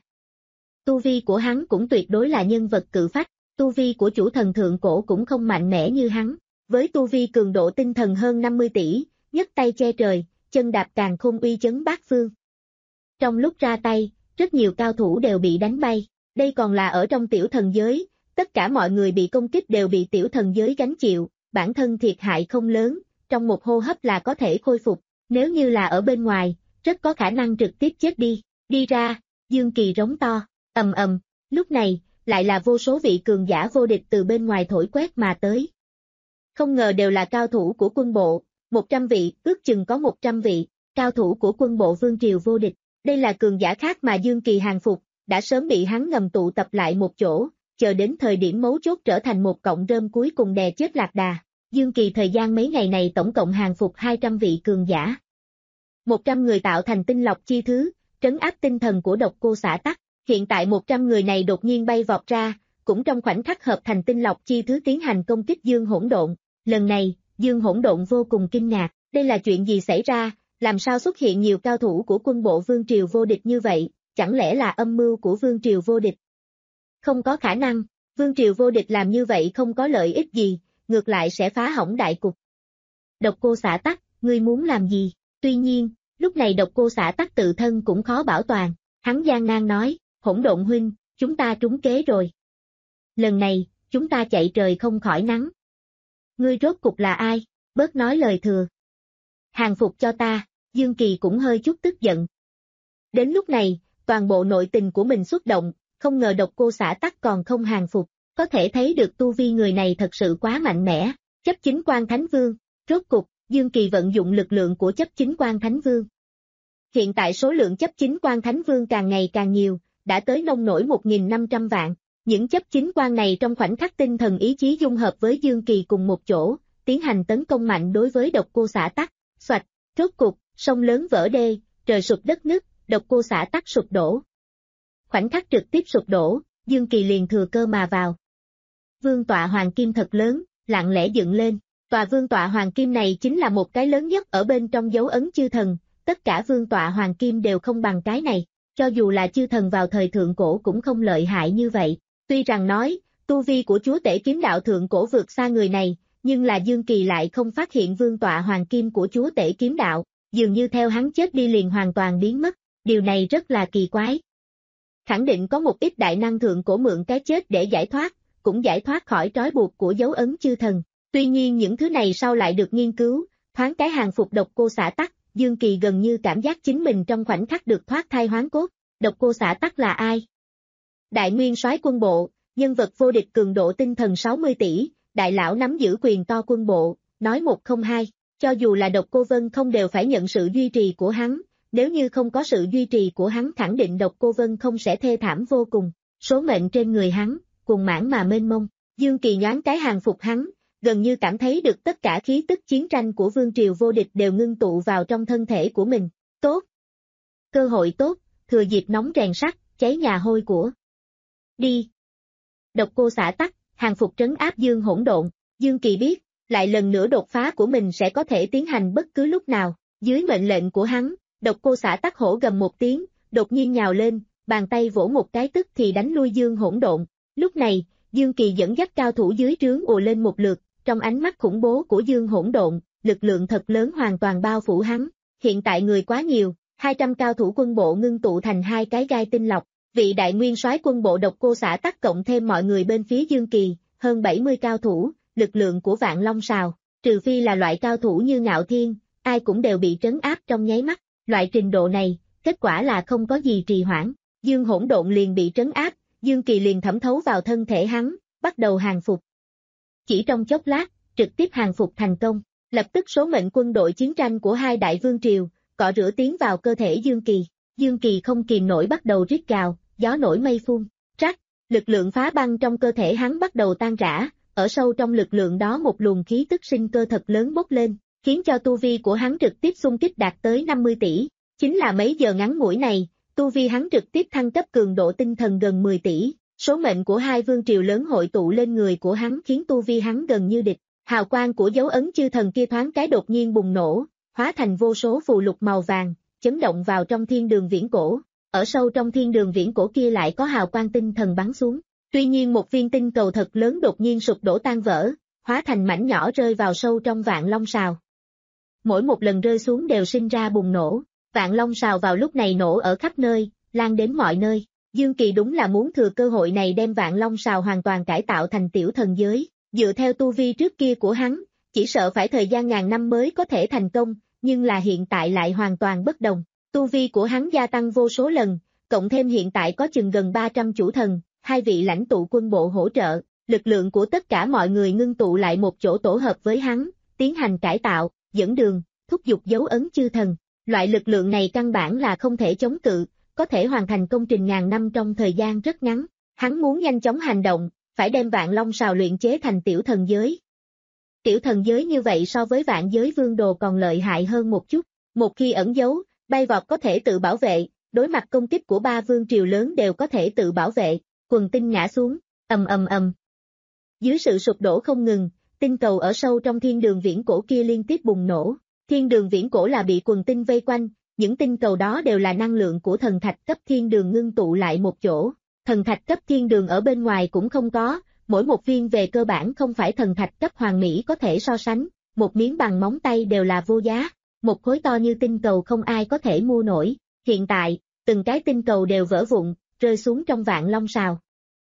Tu vi của hắn cũng tuyệt đối là nhân vật cự phách, tu vi của chủ thần thượng cổ cũng không mạnh mẽ như hắn, với tu vi cường độ tinh thần hơn năm mươi tỷ, nhấc tay che trời, chân đạp càn khôn uy chấn bát phương. Trong lúc ra tay, rất nhiều cao thủ đều bị đánh bay, đây còn là ở trong tiểu thần giới. Tất cả mọi người bị công kích đều bị tiểu thần giới gánh chịu, bản thân thiệt hại không lớn, trong một hô hấp là có thể khôi phục, nếu như là ở bên ngoài, rất có khả năng trực tiếp chết đi, đi ra, Dương Kỳ rống to, ầm ầm, lúc này, lại là vô số vị cường giả vô địch từ bên ngoài thổi quét mà tới. Không ngờ đều là cao thủ của quân bộ, một trăm vị, ước chừng có một trăm vị, cao thủ của quân bộ Vương Triều vô địch, đây là cường giả khác mà Dương Kỳ hàng phục, đã sớm bị hắn ngầm tụ tập lại một chỗ. Chờ đến thời điểm mấu chốt trở thành một cọng rơm cuối cùng đè chết lạc đà. Dương Kỳ thời gian mấy ngày này tổng cộng hàng phục hai trăm vị cường giả. một trăm người tạo thành tinh lọc chi thứ, trấn áp tinh thần của Độc Cô Xả Tắc. Hiện tại một trăm người này đột nhiên bay vọt ra, cũng trong khoảnh khắc hợp thành tinh lọc chi thứ tiến hành công kích Dương Hỗn Độn. Lần này, Dương Hỗn Độn vô cùng kinh ngạc, đây là chuyện gì xảy ra, làm sao xuất hiện nhiều cao thủ của quân bộ Vương Triều Vô Địch như vậy, chẳng lẽ là âm mưu của Vương Triều Vô Địch? Không có khả năng, Vương Triều Vô Địch làm như vậy không có lợi ích gì, ngược lại sẽ phá hỏng đại cục. Độc Cô Xả Tắc, ngươi muốn làm gì? Tuy nhiên, lúc này Độc Cô Xả Tắc tự thân cũng khó bảo toàn, hắn gian nan nói, Hỗn Độn huynh, chúng ta trúng kế rồi. Lần này, chúng ta chạy trời không khỏi nắng. Ngươi rốt cục là ai? Bớt nói lời thừa. Hàng phục cho ta, Dương Kỳ cũng hơi chút tức giận. Đến lúc này, toàn bộ nội tình của mình xuất động, không ngờ Độc Cô Xả Tắc còn không hàng phục, có thể thấy được tu vi người này thật sự quá mạnh mẽ, chấp chính quan Thánh Vương, rốt cục, Dương Kỳ vận dụng lực lượng của chấp chính quan Thánh Vương. Hiện tại số lượng chấp chính quan Thánh Vương càng ngày càng nhiều, đã tới nông nổi một nghìn năm trăm vạn. Những chấp chính quan này trong khoảnh khắc tinh thần ý chí dung hợp với Dương Kỳ cùng một chỗ, tiến hành tấn công mạnh đối với Độc Cô Xả Tắc. Xoạch, rốt cục, sông lớn vỡ đê, trời sụp đất nứt, Độc Cô Xả Tắc sụp đổ. Khoảnh khắc trực tiếp sụp đổ, Dương Kỳ liền thừa cơ mà vào. Vương tọa hoàng kim thật lớn, lặng lẽ dựng lên. Tòa vương tọa hoàng kim này chính là một cái lớn nhất ở bên trong dấu ấn chư thần, tất cả vương tọa hoàng kim đều không bằng cái này, cho dù là chư thần vào thời thượng cổ cũng không lợi hại như vậy. Tuy rằng nói, tu vi của chúa tể kiếm đạo thượng cổ vượt xa người này, nhưng là Dương Kỳ lại không phát hiện vương tọa hoàng kim của chúa tể kiếm đạo, dường như theo hắn chết đi liền hoàn toàn biến mất, điều này rất là kỳ quái. Khẳng định có một ít đại năng thượng cổ mượn cái chết để giải thoát, cũng giải thoát khỏi trói buộc của dấu ấn chư thần. Tuy nhiên những thứ này sau lại được nghiên cứu, thoáng cái hàng phục Độc Cô Xả Tắc, Dương Kỳ gần như cảm giác chính mình trong khoảnh khắc được thoát thai hoán cốt. Độc Cô Xả Tắc là ai? Đại nguyên soái quân bộ, nhân vật vô địch cường độ tinh thần sáu mươi tỷ, đại lão nắm giữ quyền to quân bộ, nói một không hai, cho dù là Độc Cô Vân không đều phải nhận sự duy trì của hắn, nếu như không có sự duy trì của hắn khẳng định Độc Cô Vân không sẽ thê thảm vô cùng, số mệnh trên người hắn, cùng mãn mà mênh mông, Dương Kỳ nhoáng cái hàng phục hắn, gần như cảm thấy được tất cả khí tức chiến tranh của Vương Triều Vô Địch đều ngưng tụ vào trong thân thể của mình, tốt, cơ hội tốt, thừa dịp nóng rèn sắt, cháy nhà hôi của. Đi. Độc Cô Xả Tắc, hàng phục trấn áp Dương Hỗn Độn, Dương Kỳ biết, lại lần nữa đột phá của mình sẽ có thể tiến hành bất cứ lúc nào, dưới mệnh lệnh của hắn, Độc Cô Xả Tắc hổ gầm một tiếng, đột nhiên nhào lên, bàn tay vỗ một cái tức thì đánh lui Dương Hỗn Độn, lúc này, Dương Kỳ dẫn dắt cao thủ dưới trướng ùa lên một lượt, trong ánh mắt khủng bố của Dương Hỗn Độn, lực lượng thật lớn hoàn toàn bao phủ hắn, hiện tại người quá nhiều, hai trăm cao thủ quân bộ ngưng tụ thành hai cái gai tinh lọc. Vị đại nguyên soái quân bộ Độc Cô Xả Tắc cộng thêm mọi người bên phía Dương Kỳ, hơn bảy mươi cao thủ, lực lượng của Vạn Long Sào, trừ phi là loại cao thủ như Ngạo Thiên, ai cũng đều bị trấn áp trong nháy mắt, loại trình độ này, kết quả là không có gì trì hoãn, Dương Hỗn Độn liền bị trấn áp, Dương Kỳ liền thẩm thấu vào thân thể hắn, bắt đầu hàng phục. Chỉ trong chốc lát, trực tiếp hàng phục thành công, lập tức số mệnh quân đội chiến tranh của hai đại vương triều, cọ rửa tiến vào cơ thể Dương Kỳ, Dương Kỳ không kìm nổi bắt đầu rít gào. Gió nổi mây phun, rắc, lực lượng phá băng trong cơ thể hắn bắt đầu tan rã, ở sâu trong lực lượng đó một luồng khí tức sinh cơ thật lớn bốc lên, khiến cho tu vi của hắn trực tiếp xung kích đạt tới năm mươi tỷ, chính là mấy giờ ngắn ngủi này, tu vi hắn trực tiếp thăng cấp cường độ tinh thần gần mười tỷ, số mệnh của hai vương triều lớn hội tụ lên người của hắn khiến tu vi hắn gần như địch, hào quang của dấu ấn chư thần kia thoáng cái đột nhiên bùng nổ, hóa thành vô số phù lục màu vàng, chấn động vào trong thiên đường viễn cổ. Ở sâu trong thiên đường viễn cổ kia lại có hào quang tinh thần bắn xuống. Tuy nhiên một viên tinh cầu thật lớn đột nhiên sụp đổ tan vỡ, hóa thành mảnh nhỏ rơi vào sâu trong Vạn Long Sào. Mỗi một lần rơi xuống đều sinh ra bùng nổ, Vạn Long Sào vào lúc này nổ ở khắp nơi, lan đến mọi nơi. Dương Kỳ đúng là muốn thừa cơ hội này đem Vạn Long Sào hoàn toàn cải tạo thành tiểu thần giới, dựa theo tu vi trước kia của hắn, chỉ sợ phải thời gian ngàn năm mới có thể thành công, nhưng là hiện tại lại hoàn toàn bất đồng. Tu vi của hắn gia tăng vô số lần, cộng thêm hiện tại có chừng gần ba trăm chủ thần, hai vị lãnh tụ quân bộ hỗ trợ, lực lượng của tất cả mọi người ngưng tụ lại một chỗ tổ hợp với hắn, tiến hành cải tạo, dẫn đường, thúc giục dấu ấn chư thần. Loại lực lượng này căn bản là không thể chống cự, có thể hoàn thành công trình ngàn năm trong thời gian rất ngắn. Hắn muốn nhanh chóng hành động, phải đem Vạn Long Sào luyện chế thành tiểu thần giới. Tiểu thần giới như vậy so với vạn giới vương đồ còn lợi hại hơn một chút, một khi ẩn giấu, bay vọt có thể tự bảo vệ, đối mặt công kích của ba vương triều lớn đều có thể tự bảo vệ, quần tinh ngã xuống, ầm ầm ầm. Dưới sự sụp đổ không ngừng, tinh cầu ở sâu trong thiên đường viễn cổ kia liên tiếp bùng nổ. Thiên đường viễn cổ là bị quần tinh vây quanh, những tinh cầu đó đều là năng lượng của thần thạch cấp thiên đường ngưng tụ lại một chỗ. Thần thạch cấp thiên đường ở bên ngoài cũng không có, mỗi một viên về cơ bản không phải thần thạch cấp hoàng mỹ có thể so sánh, một miếng bằng móng tay đều là vô giá, một khối to như tinh cầu không ai có thể mua nổi. Hiện tại, từng cái tinh cầu đều vỡ vụn, rơi xuống trong vạn long sào.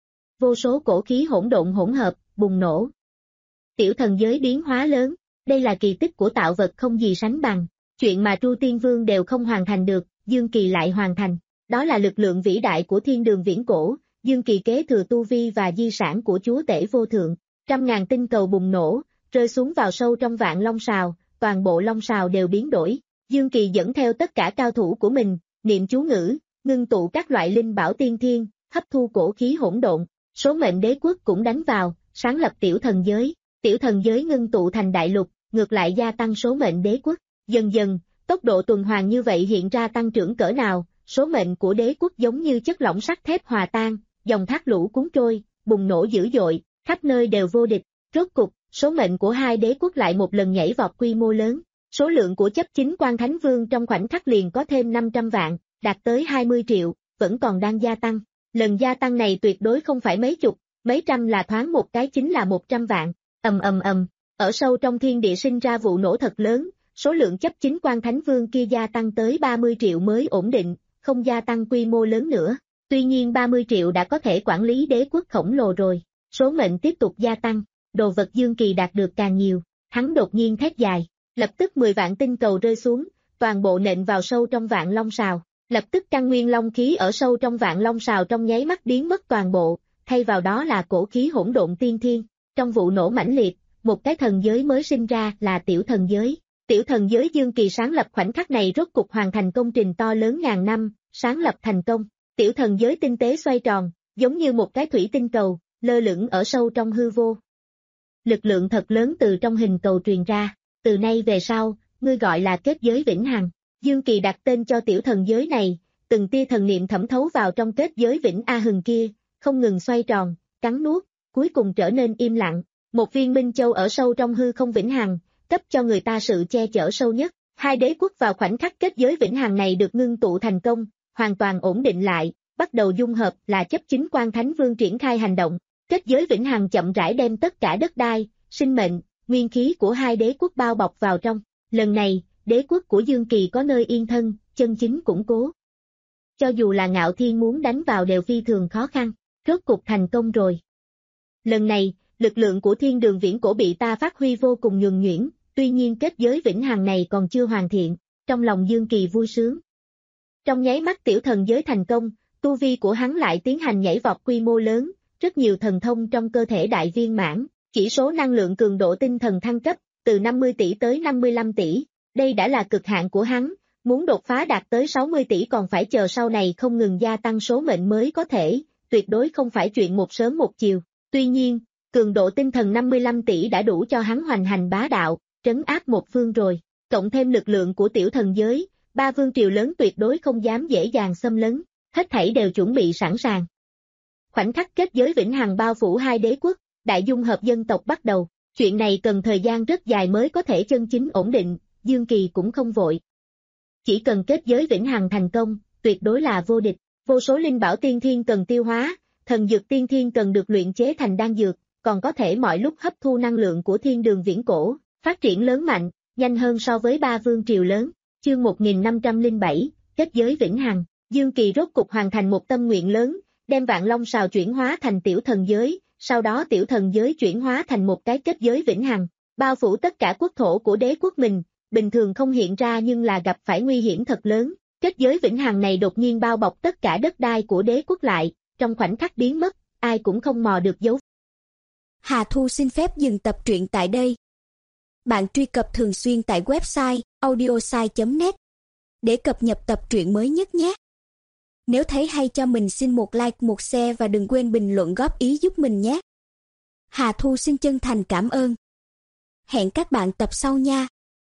Vô số cổ khí hỗn độn hỗn hợp, bùng nổ. Tiểu thần giới biến hóa lớn, đây là kỳ tích của tạo vật không gì sánh bằng, chuyện mà Tru Tiên Vương đều không hoàn thành được, Dương Kỳ lại hoàn thành, đó là lực lượng vĩ đại của thiên đường viễn cổ, Dương Kỳ kế thừa tu vi và di sản của chúa tể vô thượng, trăm ngàn tinh cầu bùng nổ, rơi xuống vào sâu trong vạn long sào, toàn bộ long sào đều biến đổi, Dương Kỳ dẫn theo tất cả cao thủ của mình, niệm chú ngữ, ngưng tụ các loại linh bảo tiên thiên, hấp thu cổ khí hỗn độn, số mệnh đế quốc cũng đánh vào, sáng lập tiểu thần giới. Tiểu thần giới ngưng tụ thành đại lục, ngược lại gia tăng số mệnh đế quốc. Dần dần, tốc độ tuần hoàn như vậy hiện ra tăng trưởng cỡ nào, số mệnh của đế quốc giống như chất lỏng sắt thép hòa tan, dòng thác lũ cuốn trôi, bùng nổ dữ dội, khắp nơi đều vô địch. Rốt cục, số mệnh của hai đế quốc lại một lần nhảy vọt quy mô lớn. Số lượng của chấp chính quan thánh vương trong khoảnh khắc liền có thêm năm trăm vạn, đạt tới hai mươi triệu, vẫn còn đang gia tăng. Lần gia tăng này tuyệt đối không phải mấy chục, mấy trăm là thoáng một cái chính là một trăm vạn. Ầm ầm ầm, ở sâu trong thiên địa sinh ra vụ nổ thật lớn, số lượng chấp chính quan thánh vương kia gia tăng tới ba mươi triệu mới ổn định, không gia tăng quy mô lớn nữa. Tuy nhiên ba mươi triệu đã có thể quản lý đế quốc khổng lồ rồi, số mệnh tiếp tục gia tăng, đồ vật Dương Kỳ đạt được càng nhiều, hắn đột nhiên thét dài, lập tức mười vạn tinh cầu rơi xuống, toàn bộ nện vào sâu trong vạn long sào, lập tức căn nguyên long khí ở sâu trong vạn long sào trong nháy mắt biến mất toàn bộ, thay vào đó là cổ khí hỗn độn tiên thiên. Trong vụ nổ mãnh liệt, một cái thần giới mới sinh ra là tiểu thần giới. Tiểu thần giới Dương Kỳ sáng lập khoảnh khắc này rốt cục hoàn thành công trình to lớn ngàn năm, sáng lập thành công. Tiểu thần giới tinh tế xoay tròn, giống như một cái thủy tinh cầu, lơ lửng ở sâu trong hư vô. Lực lượng thật lớn từ trong hình cầu truyền ra, từ nay về sau, ngươi gọi là kết giới vĩnh hằng. Dương Kỳ đặt tên cho tiểu thần giới này, từng tia thần niệm thẩm thấu vào trong kết giới vĩnh A Hừng kia, không ngừng xoay tròn, cắn nuốt, cuối cùng trở nên im lặng. Một viên minh châu ở sâu trong hư không vĩnh hằng, cấp cho người ta sự che chở sâu nhất. Hai đế quốc vào khoảnh khắc kết giới vĩnh hằng này được ngưng tụ thành công, hoàn toàn ổn định lại, bắt đầu dung hợp là chấp chính quan thánh vương triển khai hành động. Kết giới vĩnh hằng chậm rãi đem tất cả đất đai, sinh mệnh, nguyên khí của hai đế quốc bao bọc vào trong. Lần này, đế quốc của Dương Kỳ có nơi yên thân, chân chính củng cố. Cho dù là Ngạo Thiên muốn đánh vào đều phi thường khó khăn, rốt cục thành công rồi. Lần này, lực lượng của thiên đường viễn cổ bị ta phát huy vô cùng nhuần nhuyễn, tuy nhiên kết giới vĩnh hằng này còn chưa hoàn thiện, trong lòng Dương Kỳ vui sướng. Trong nháy mắt tiểu thần giới thành công, tu vi của hắn lại tiến hành nhảy vọt quy mô lớn, rất nhiều thần thông trong cơ thể đại viên mãn, chỉ số năng lượng cường độ tinh thần thăng cấp, từ năm mươi tỷ tới năm mươi lăm tỷ, đây đã là cực hạn của hắn, muốn đột phá đạt tới sáu mươi tỷ còn phải chờ sau này không ngừng gia tăng số mệnh mới có thể, tuyệt đối không phải chuyện một sớm một chiều. Tuy nhiên, cường độ tinh thần năm mươi lăm tỷ đã đủ cho hắn hoành hành bá đạo, trấn áp một phương rồi, cộng thêm lực lượng của tiểu thần giới, ba vương triều lớn tuyệt đối không dám dễ dàng xâm lấn, hết thảy đều chuẩn bị sẵn sàng. Khoảnh khắc kết giới vĩnh hằng bao phủ hai đế quốc, đại dung hợp dân tộc bắt đầu, chuyện này cần thời gian rất dài mới có thể chân chính ổn định, Dương Kỳ cũng không vội. Chỉ cần kết giới vĩnh hằng thành công, tuyệt đối là vô địch, vô số linh bảo tiên thiên cần tiêu hóa, thần dược tiên thiên cần được luyện chế thành đan dược, còn có thể mọi lúc hấp thu năng lượng của thiên đường viễn cổ, phát triển lớn mạnh, nhanh hơn so với ba vương triều lớn. Chương một nghìn năm trăm lẻ bảy, kết giới vĩnh hằng, Dương Kỳ rốt cục hoàn thành một tâm nguyện lớn, đem vạn long sào chuyển hóa thành tiểu thần giới, sau đó tiểu thần giới chuyển hóa thành một cái kết giới vĩnh hằng, bao phủ tất cả quốc thổ của đế quốc mình, bình thường không hiện ra nhưng là gặp phải nguy hiểm thật lớn. Kết giới vĩnh hằng này đột nhiên bao bọc tất cả đất đai của đế quốc lại, trong khoảnh khắc biến mất, ai cũng không mò được dấu. Hà Thu xin phép dừng tập truyện tại đây. Bạn truy cập thường xuyên tại website audiosai chấm net để cập nhật tập truyện mới nhất nhé. Nếu thấy hay cho mình xin một like, một share và đừng quên bình luận góp ý giúp mình nhé. Hà Thu xin chân thành cảm ơn. Hẹn các bạn tập sau nha.